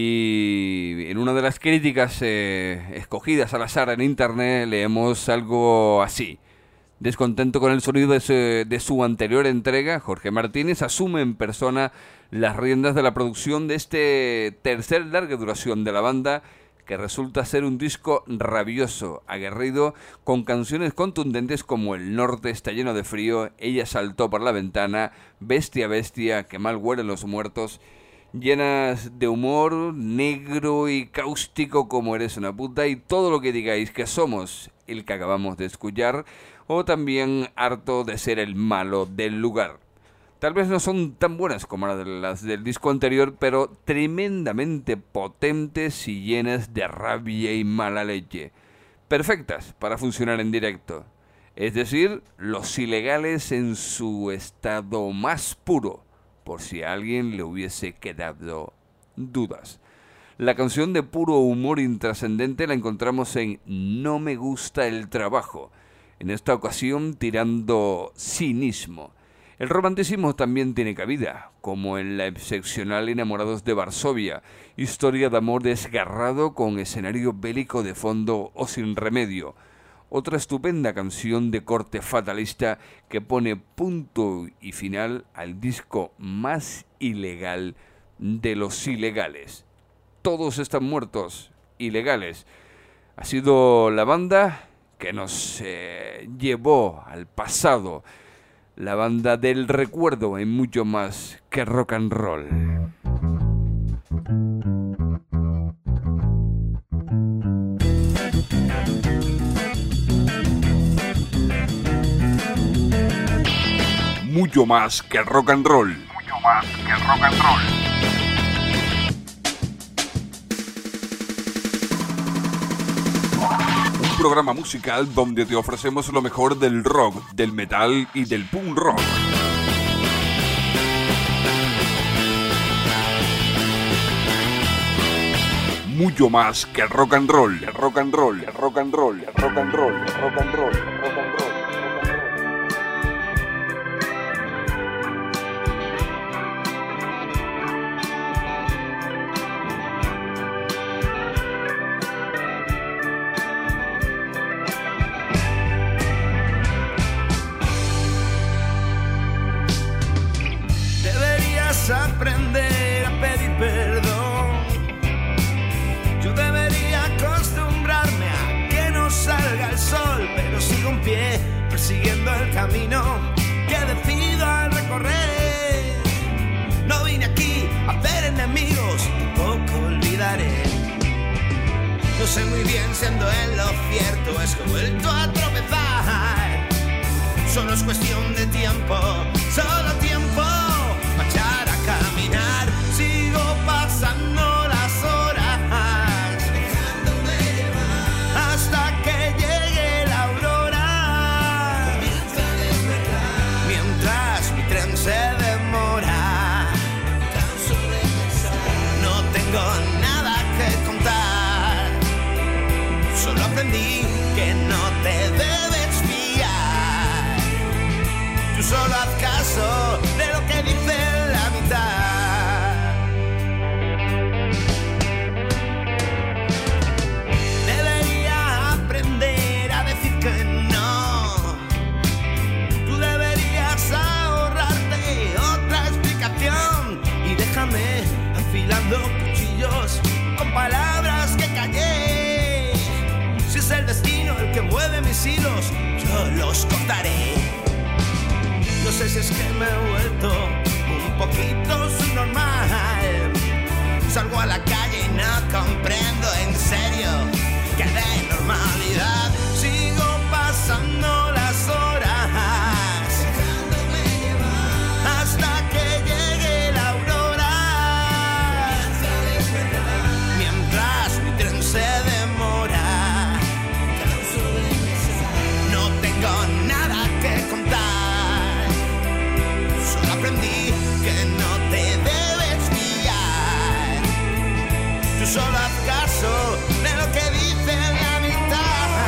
Y en una de las críticas escogidas al azar en internet leemos algo así. Descontento con el sonido de su anterior entrega, Jorge Martínez asume en persona las riendas de la producción de este tercer larga duración de la banda, que resulta ser un disco rabioso, aguerrido, con canciones contundentes como El norte está lleno de frío, Ella saltó por la ventana, Bestia, bestia, que mal huelen los muertos, llenas de humor negro y cáustico como Eres una puta y todo lo que digáis que somos, el que acabamos de escuchar, o también Harto de ser el malo del lugar. Tal vez no son tan buenas como las del disco anterior, pero tremendamente potentes y llenas de rabia y mala leche. Perfectas para funcionar en directo. Es decir, Los Ilegales en su estado más puro, por si a alguien le hubiese quedado dudas. La canción de puro humor intrascendente la encontramos en No me gusta el trabajo, en esta ocasión tirando cinismo. El romanticismo también tiene cabida, como en la excepcional Enamorados de Varsovia, historia de amor desgarrado con escenario bélico de fondo o Sin remedio. Otra estupenda canción de corte fatalista que pone punto y final al disco más ilegal de los ilegales. Todos están muertos, ilegales. Ha sido la banda que nos llevó al pasado, la banda del recuerdo en mucho más que rock and roll. Mucho más que rock and roll. Mucho más que rock and roll. programa musical donde te ofrecemos lo mejor del rock, del metal y del punk rock. Mucho más que rock and roll, rock and roll, rock and roll, rock and roll, rock and roll, rock and roll. Deberías aprender a pedir perdón. Yo debería acostumbrarme a que no salga el sol, pero sigo en pie persiguiendo el camino que decido al recorrer. No vine aquí a hacer enemigos, tampoco olvidaré. No sé muy bien si ando en lo cierto, es que he vuelto a tropezar. Solo es cuestión de tiempo, solo tiempo para echar a caminar. Sigo pasando las horas, dejándome llevar hasta que llegue la aurora. Comienza a despertar mientras mi tren se demora. Canso de pensar, no tengo nada que contar. Solo aprendí que no te debes fiar. Tú solo haz caso de lo que dice la mitad. Debería aprender a decir que no. Tú deberías ahorrarte otra explicación y déjame afilando cuchillos con palabras que callé. Si es el destino el que mueve mis hilos, yo los cortaré. No sé si es que me he vuelto un poquito subnormal. Salgo a la calle y no comprendo en serio que de normalidad sigo pasando las horas, dejándome llevar hasta que llegue la aurora. Mientras mi tren se demora, canso de pensar, no tengo nada que contar. Solo aprendí que no te debes fiar. Tú solo haz caso de lo que dice la mitad.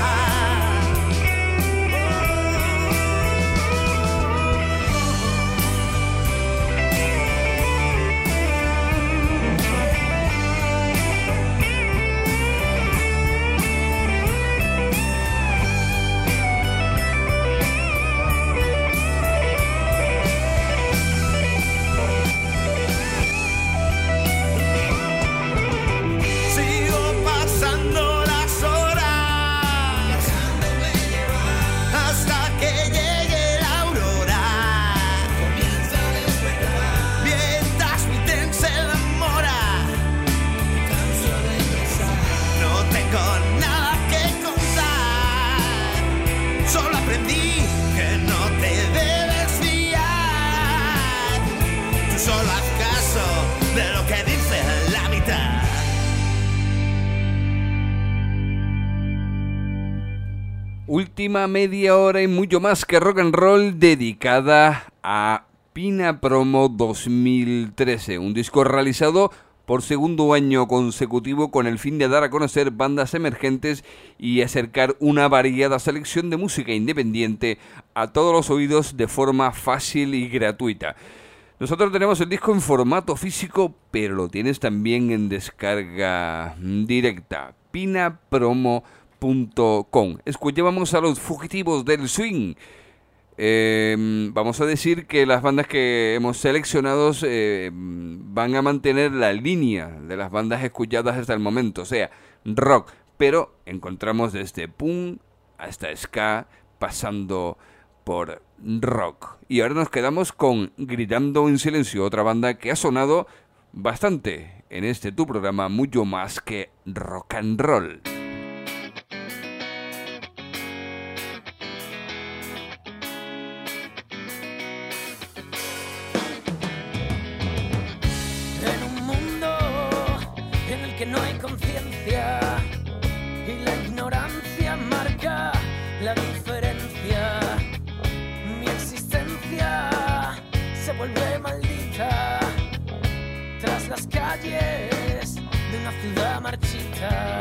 Sigo pasando las horas, dejándome llevar hasta que llegue la aurora. Comienza a despertar mientras mi tren se demora. Canso de pensar, no tengo nada que contar. Solo aprendí que no te debes fiar. Tú solo haz caso de lo que dice la mitad. Última media hora y mucho más que rock and roll dedicada a Pina Promo 2013, un disco realizado por segundo año consecutivo con el fin de dar a conocer bandas emergentes y acercar una variada selección de música independiente a todos los oídos de forma fácil y gratuita. Nosotros tenemos el disco en formato físico, pero lo tienes también en descarga directa. pinapromo.com. Escuchábamos a Los Fugitivos del Swing. Vamos a decir que las bandas que hemos seleccionado van a mantener la línea de las bandas escuchadas hasta el momento, o sea, rock, pero encontramos desde punk hasta ska, pasando por rock. Y ahora nos quedamos con Gritando en Silencio, otra banda que ha sonado bastante en este tu programa, mucho más que rock and roll. En un mundo en el que no hay conciencia y la ignorancia distancia marca la diferencia. Mi existencia se vuelve maldita tras las calles de una ciudad marchita.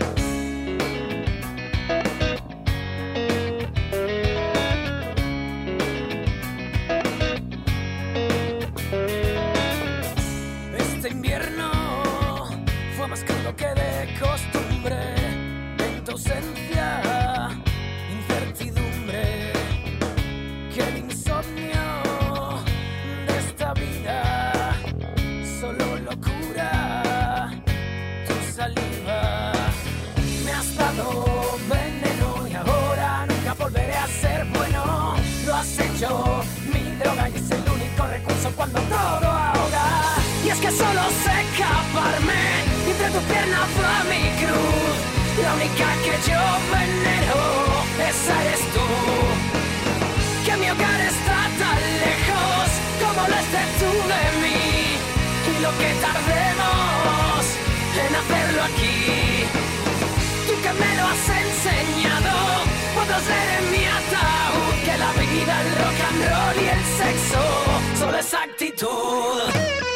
Este invierno fue más crudo que de costumbre. En tu ausencia, incertidumbre, que el insomnio de esta vida, solo locura, tu saliva. Me has dado veneno y ahora nunca volveré a ser bueno. Lo has hecho mi droga y es el único recurso cuando todo ahoga. Y es que solo sé escaparme y entre tu pierna va mi cruz. La única que yo venero, esa eres tú. Que mi hogar está tan lejos como lo estés tú de mí. Y lo que tardemos en hacerlo aquí, tú que me lo has enseñado, podrás leer en mi ataúd que la vida, el rock and roll y el sexo solo es actitud.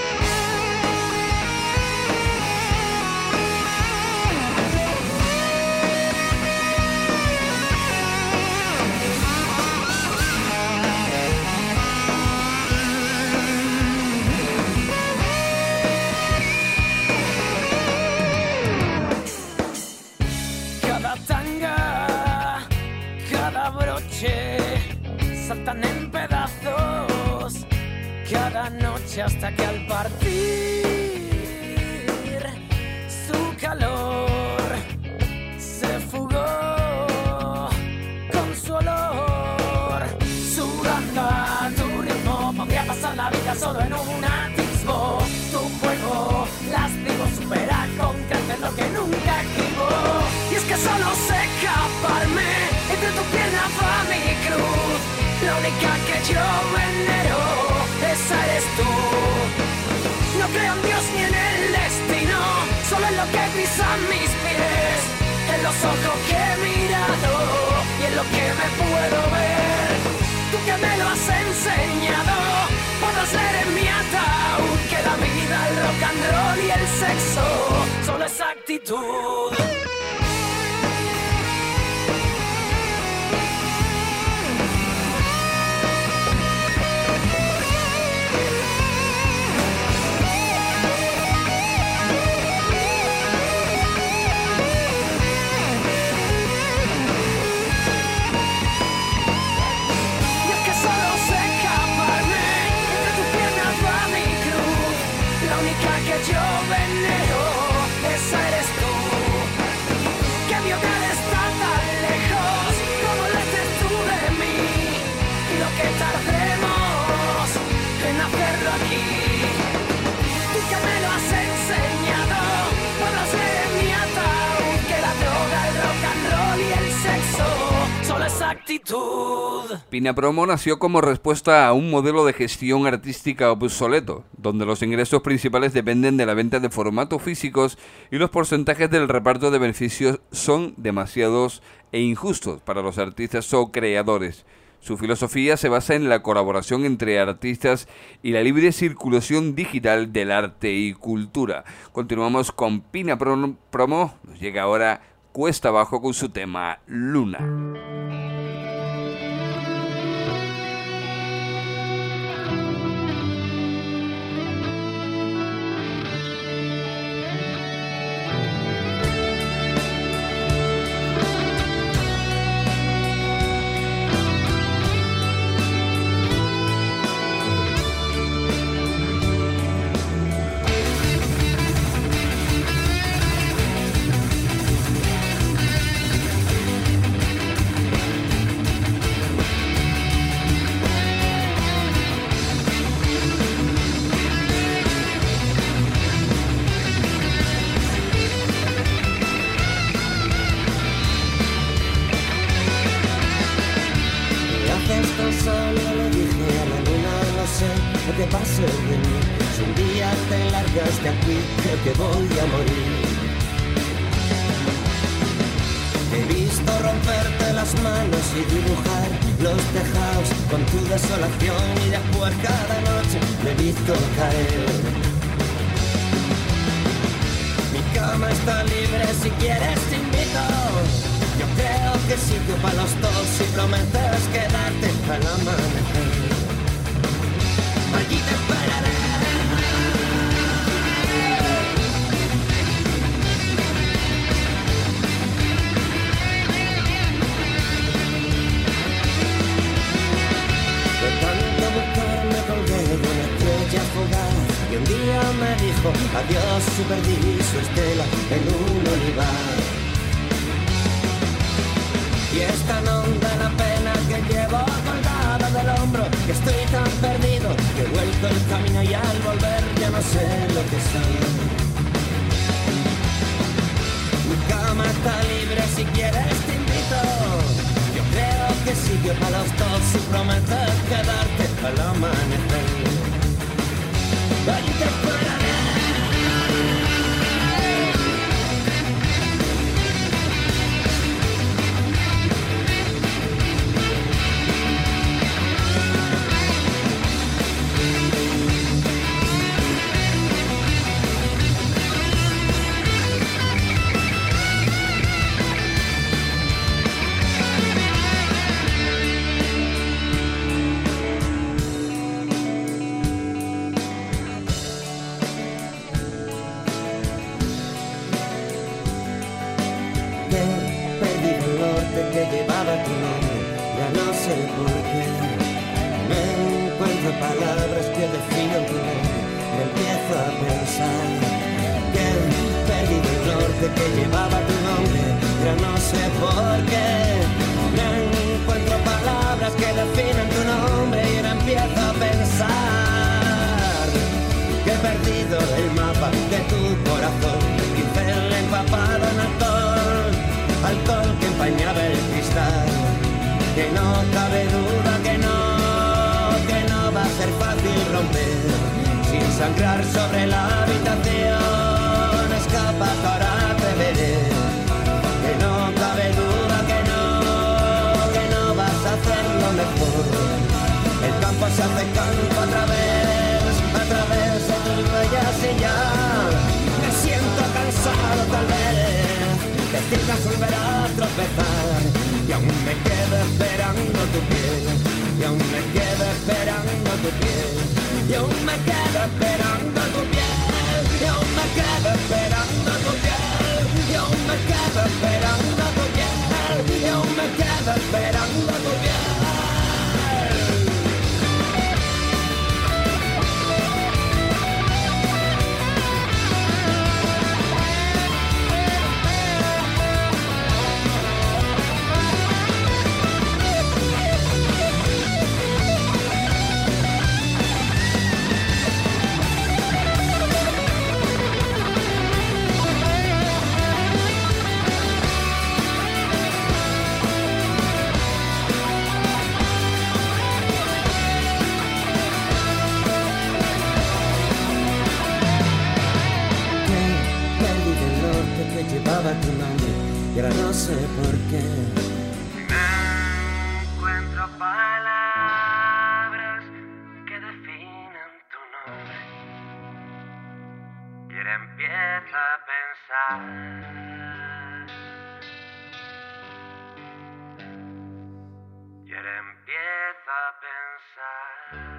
Saltan en pedazos cada noche hasta que al partir su calor se fugó con su olor. Sudando a tu ritmo podría pasar la vida solo en un atisbo. Tu juego lástigo supera con creces lo que nunca escribo. Y es que solo sé escaparme entre tu pierna va mi cruz. La única que yo venero, esa eres tú. No creo en Dios ni en el destino, solo en lo que pisan mis pies, en los ojos que he mirado y en lo que me puedo ver. Tú que me lo has enseñado, podrás leer en mi ataúd que la vida, el rock and roll y el sexo solo es actitud. Yo venero, esa eres tú. Que mi hogar está tan lejos como lo estés tú de mí. Y lo que tardemos en hacerlo aquí, tú que me lo has enseñado, podrás leer en mi ataúd que la droga, el rock and roll y el sexo solo es actitud. Pina Promo nació como respuesta a un modelo de gestión artística obsoleto, donde los ingresos principales dependen de la venta de formatos físicos y los porcentajes del reparto de beneficios son demasiados e injustos para los artistas o creadores. Su filosofía se basa en la colaboración entre artistas y la libre circulación digital del arte y cultura. Continuamos con Pina Promo, nos llega ahora Cuesta Abajo con su tema Luna. lo que pase de mí. Si un día te largas de aquí, creo que voy a morir. He visto romperte las manos y dibujar los tejados con tu desolación, y después cada noche me he visto caer. Mi cama está libre, si quieres te invito. Yo creo que sitio para los dos si prometes quedarte al amanecer. Allí te esperaré. De tanto buscar me colgué de una estrella fugaz, y un día me dijo adiós y perdí su estela en un olivar. Y es tan honda la pena que llevo colgada del hombro, que estoy tan perdido que he vuelto el camino y al volver ya no sé lo que soy. Mi cama está libre, si quieres te invito. Yo creo que sitio para los dos si prometes quedarte al amanecer. Allí te esperaré. Que llevaba tu nombre, ya no sé por qué. Me encuentro palabras que definen tu nombre y empiezo a pensar que he perdido el norte que llevaba tu nombre, ya no sé por qué. Me encuentro palabras que definen tu nombre y ahora empiezo a pensar que he perdido el mapa de tu corazón, pincel empapado en alcohol que empañaba el cristal, que no cabe duda que no va a ser fácil romper, sin sangrar sobre la habitación, escapatoria te veré, que no cabe duda que no vas a hacerlo mejor, el campo se hace campo a través de tus huellas y ya, me siento cansado tal vez, decidas volver a tropezar, y aún me quedo esperando tu piel, y aún me quedo esperando tu piel, y aún me quedo esperando tu piel, y aún me quedo esperando tu piel, y aún me quedo esperando tu piel, y aún me quedo esperando tu piel. Llevaba tu nombre y ahora no sé por qué. No encuentro palabras que definan tu nombre y ahora empiezo a pensar y ahora empiezo a pensar.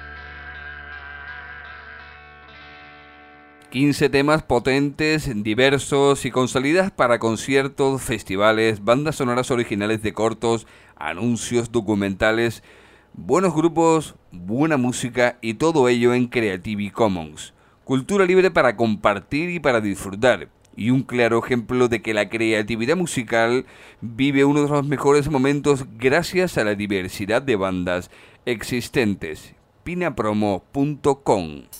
15 temas potentes, diversos y con salidas para conciertos, festivales, bandas sonoras originales de cortos, anuncios, documentales, buenos grupos, buena música y todo ello en Creative Commons. Cultura libre para compartir y para disfrutar. Y un claro ejemplo de que la creatividad musical vive uno de los mejores momentos gracias a la diversidad de bandas existentes. pinapromo.com.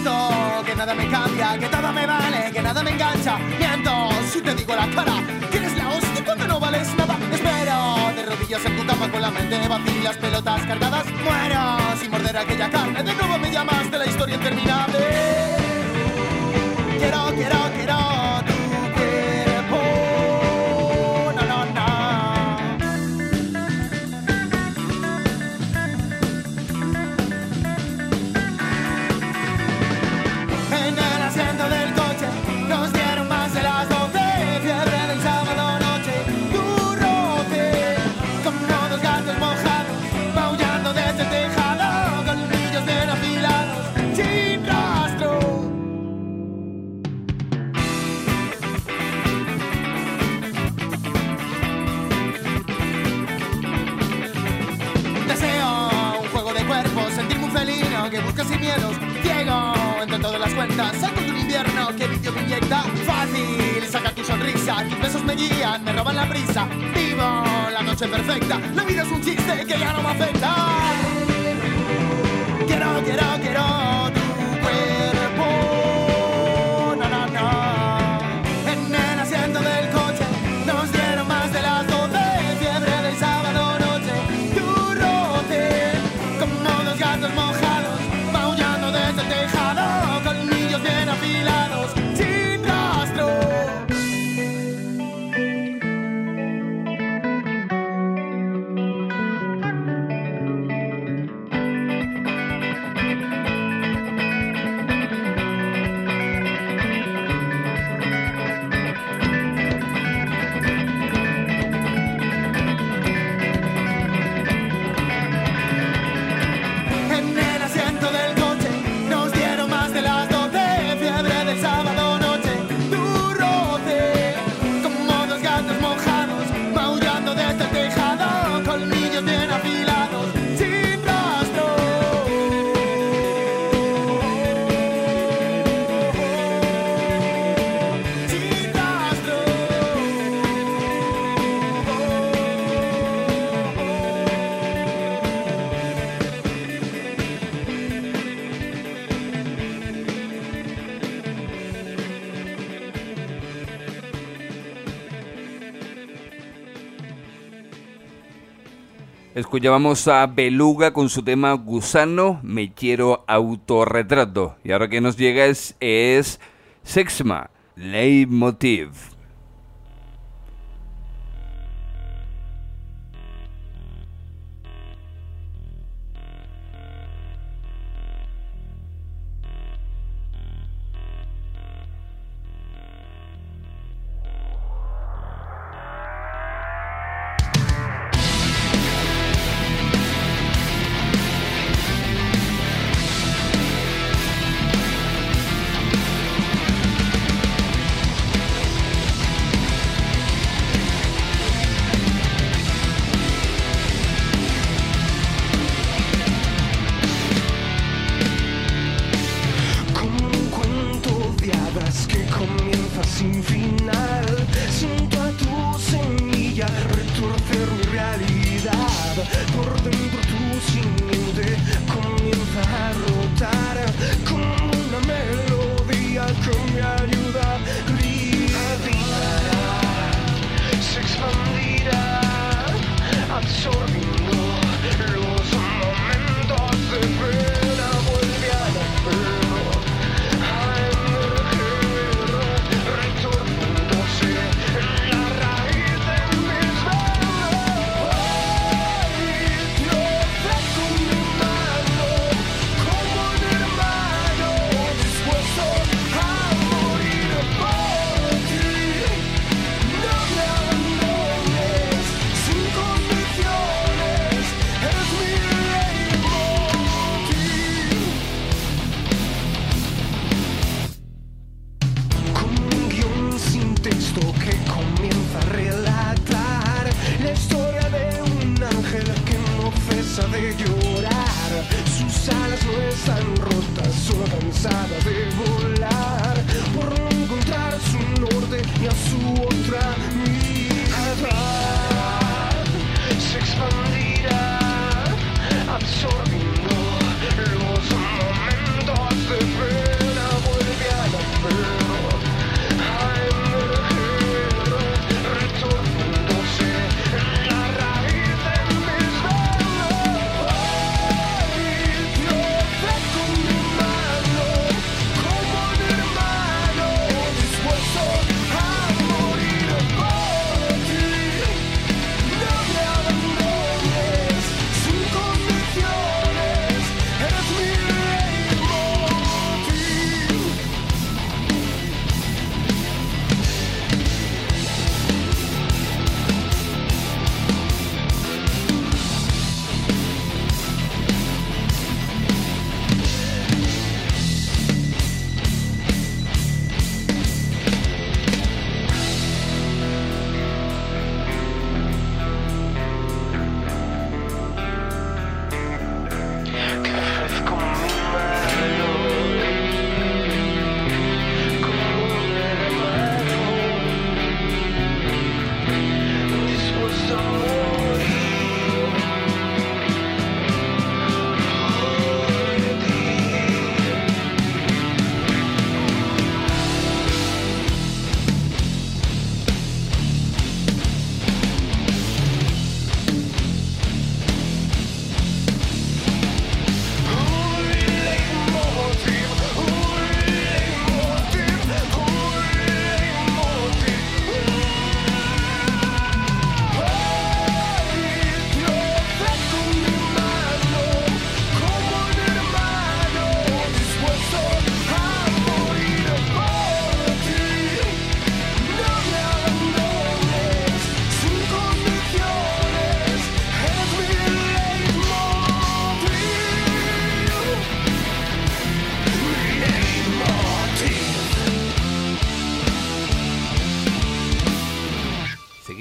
Miento, que nada me cambia, que todo me vale, que nada me engancha. Miento, si te digo la cara, que eres la hostia cuando no vales nada. Espero de rodillas en tu cama con la mente vacía y las pelotas cargadas. Muero sin morder aquella carne. De nuevo me llamas de la historia interminable. Quiero tu cuerpo. No, no, no. En el asiento del coche nos dieron más de las 12. Fiebre del sábado noche. Tu roce, como dos gatos mojados, maullando desde el tejado, colmillos bien afilados, sin rastro. Deseo un juego de cuerpos, sentirme un felino que busca sin miedos. Ciego entre todas las cuentas, salto de un invierno que vicio me inyecta. Fácil sacar tu sonrisa, tus besos me guían, me roban la prisa. Vivo la noche perfecta, la vida es un chiste que ya no me afecta. Quiero tu cuerpo. No, no, no. En el asiento del coche nos dieron más de las 12. Fiebre del sábado noche. Tu roce, como dos gatos mojados, maullando desde el tejado, colmillos bien afilados, sin rastro. En el asiento del coche nos dieron más de las 12. Fiebre del sábado noche. Tu roce, como dos gatos mojados, maullando desde el tejado, colmillos bien afilados, sin rastro. Sin rastro. Escuchábamos a Beluga con su tema Gusano, Me Quiero Autorretrato. Y ahora que nos llega es Sexma, Leitmotiv. Como un cuento de hadas que comienza sin final, siento a tu semilla retorcer mi realidad. Por dentro tu simiente comienza a rotar como una melodía que me ayuda. Gritará, se expandirá, absorbiendo los momentos de pena. Vuelve a nacer, a emerger, retornándose en la raíz de mis venas. Yo dejo mi mano como un hermano dispuesto a morir por ti. No me abandones sin condiciones, es mi leitmotiv. Como un guión sin texto que comienza a relatar la historia de un ángel que no cesa de llorar. Sus alas no están rotas, solo cansadas de volar, por no encontrar su norte y a su otra mitad. Se expandirá, absorbiendo los momentos de fe.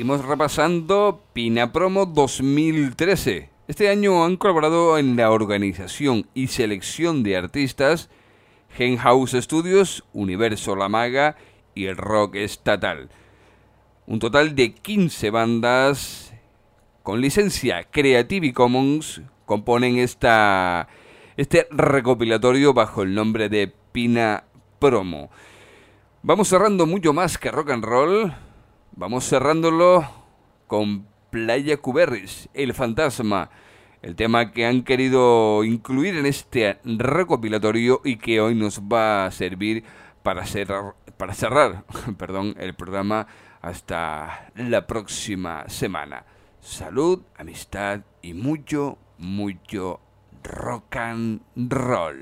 Seguimos repasando Pina Promo 2013. Este año han colaborado en la organización y selección de artistas Hen House Studios, Universo La Maga y el Rock Estatal. Un total de 15 bandas con licencia Creative Commons componen este recopilatorio bajo el nombre de Pina Promo. Vamos cerrando mucho más que rock and roll. Vamos cerrándolo con Playa Cuberris, El Fantasma, el tema que han querido incluir en este recopilatorio y que hoy nos va a servir para cerrar el programa hasta la próxima semana. Salud, amistad y mucho, mucho rock and roll.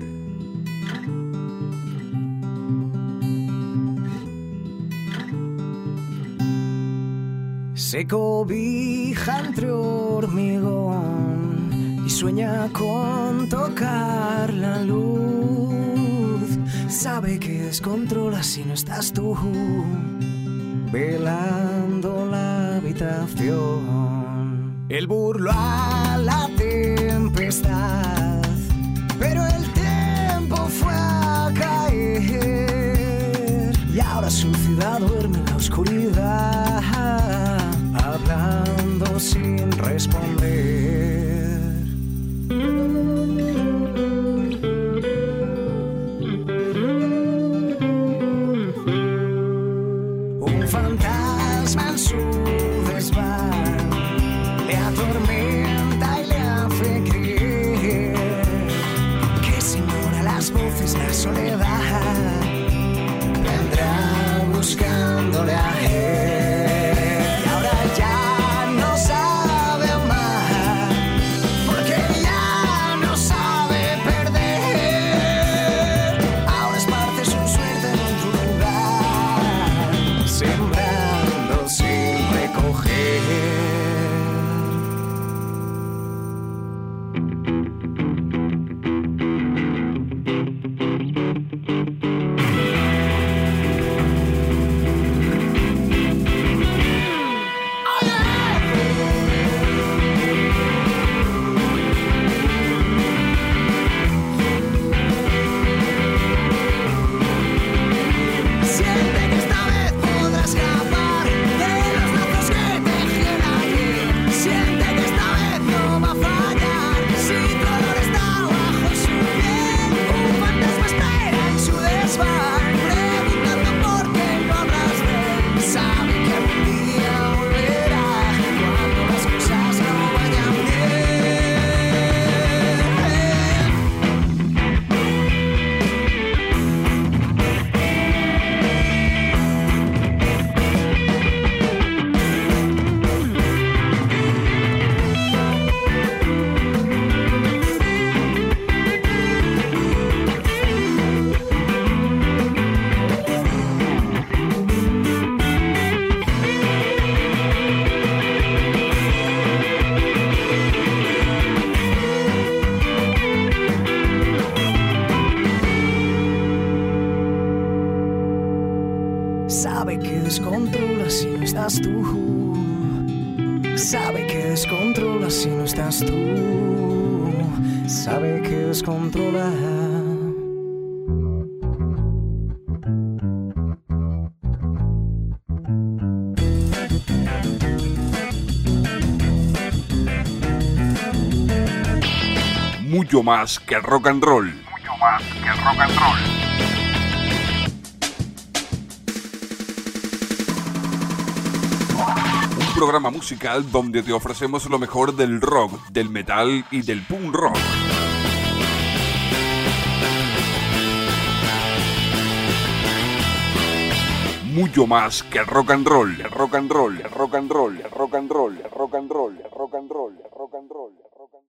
Se cobija entre hormigón y sueña con tocar la luz. Sabe que descontrola si no estás tú, velando la habitación. El burlo a la tempestad, pero el tiempo fue a caer y ahora su ciudad duerme en la oscuridad, hablando sin responder. Un fantasma en su desván le atormenta y le hace creer que si ignora las voces, la soledad vendrá buscándole a él. Sabe que descontrola si no estás tú. Sabe que descontrola si no estás tú. Sabe que descontrola. Mucho más que rock and roll. Mucho más que rock and roll. Programa musical donde te ofrecemos lo mejor del rock, del metal y del punk rock. Mucho más que rock and roll, rock and roll, rock and roll, rock and roll, rock and roll, rock and roll, rock and roll.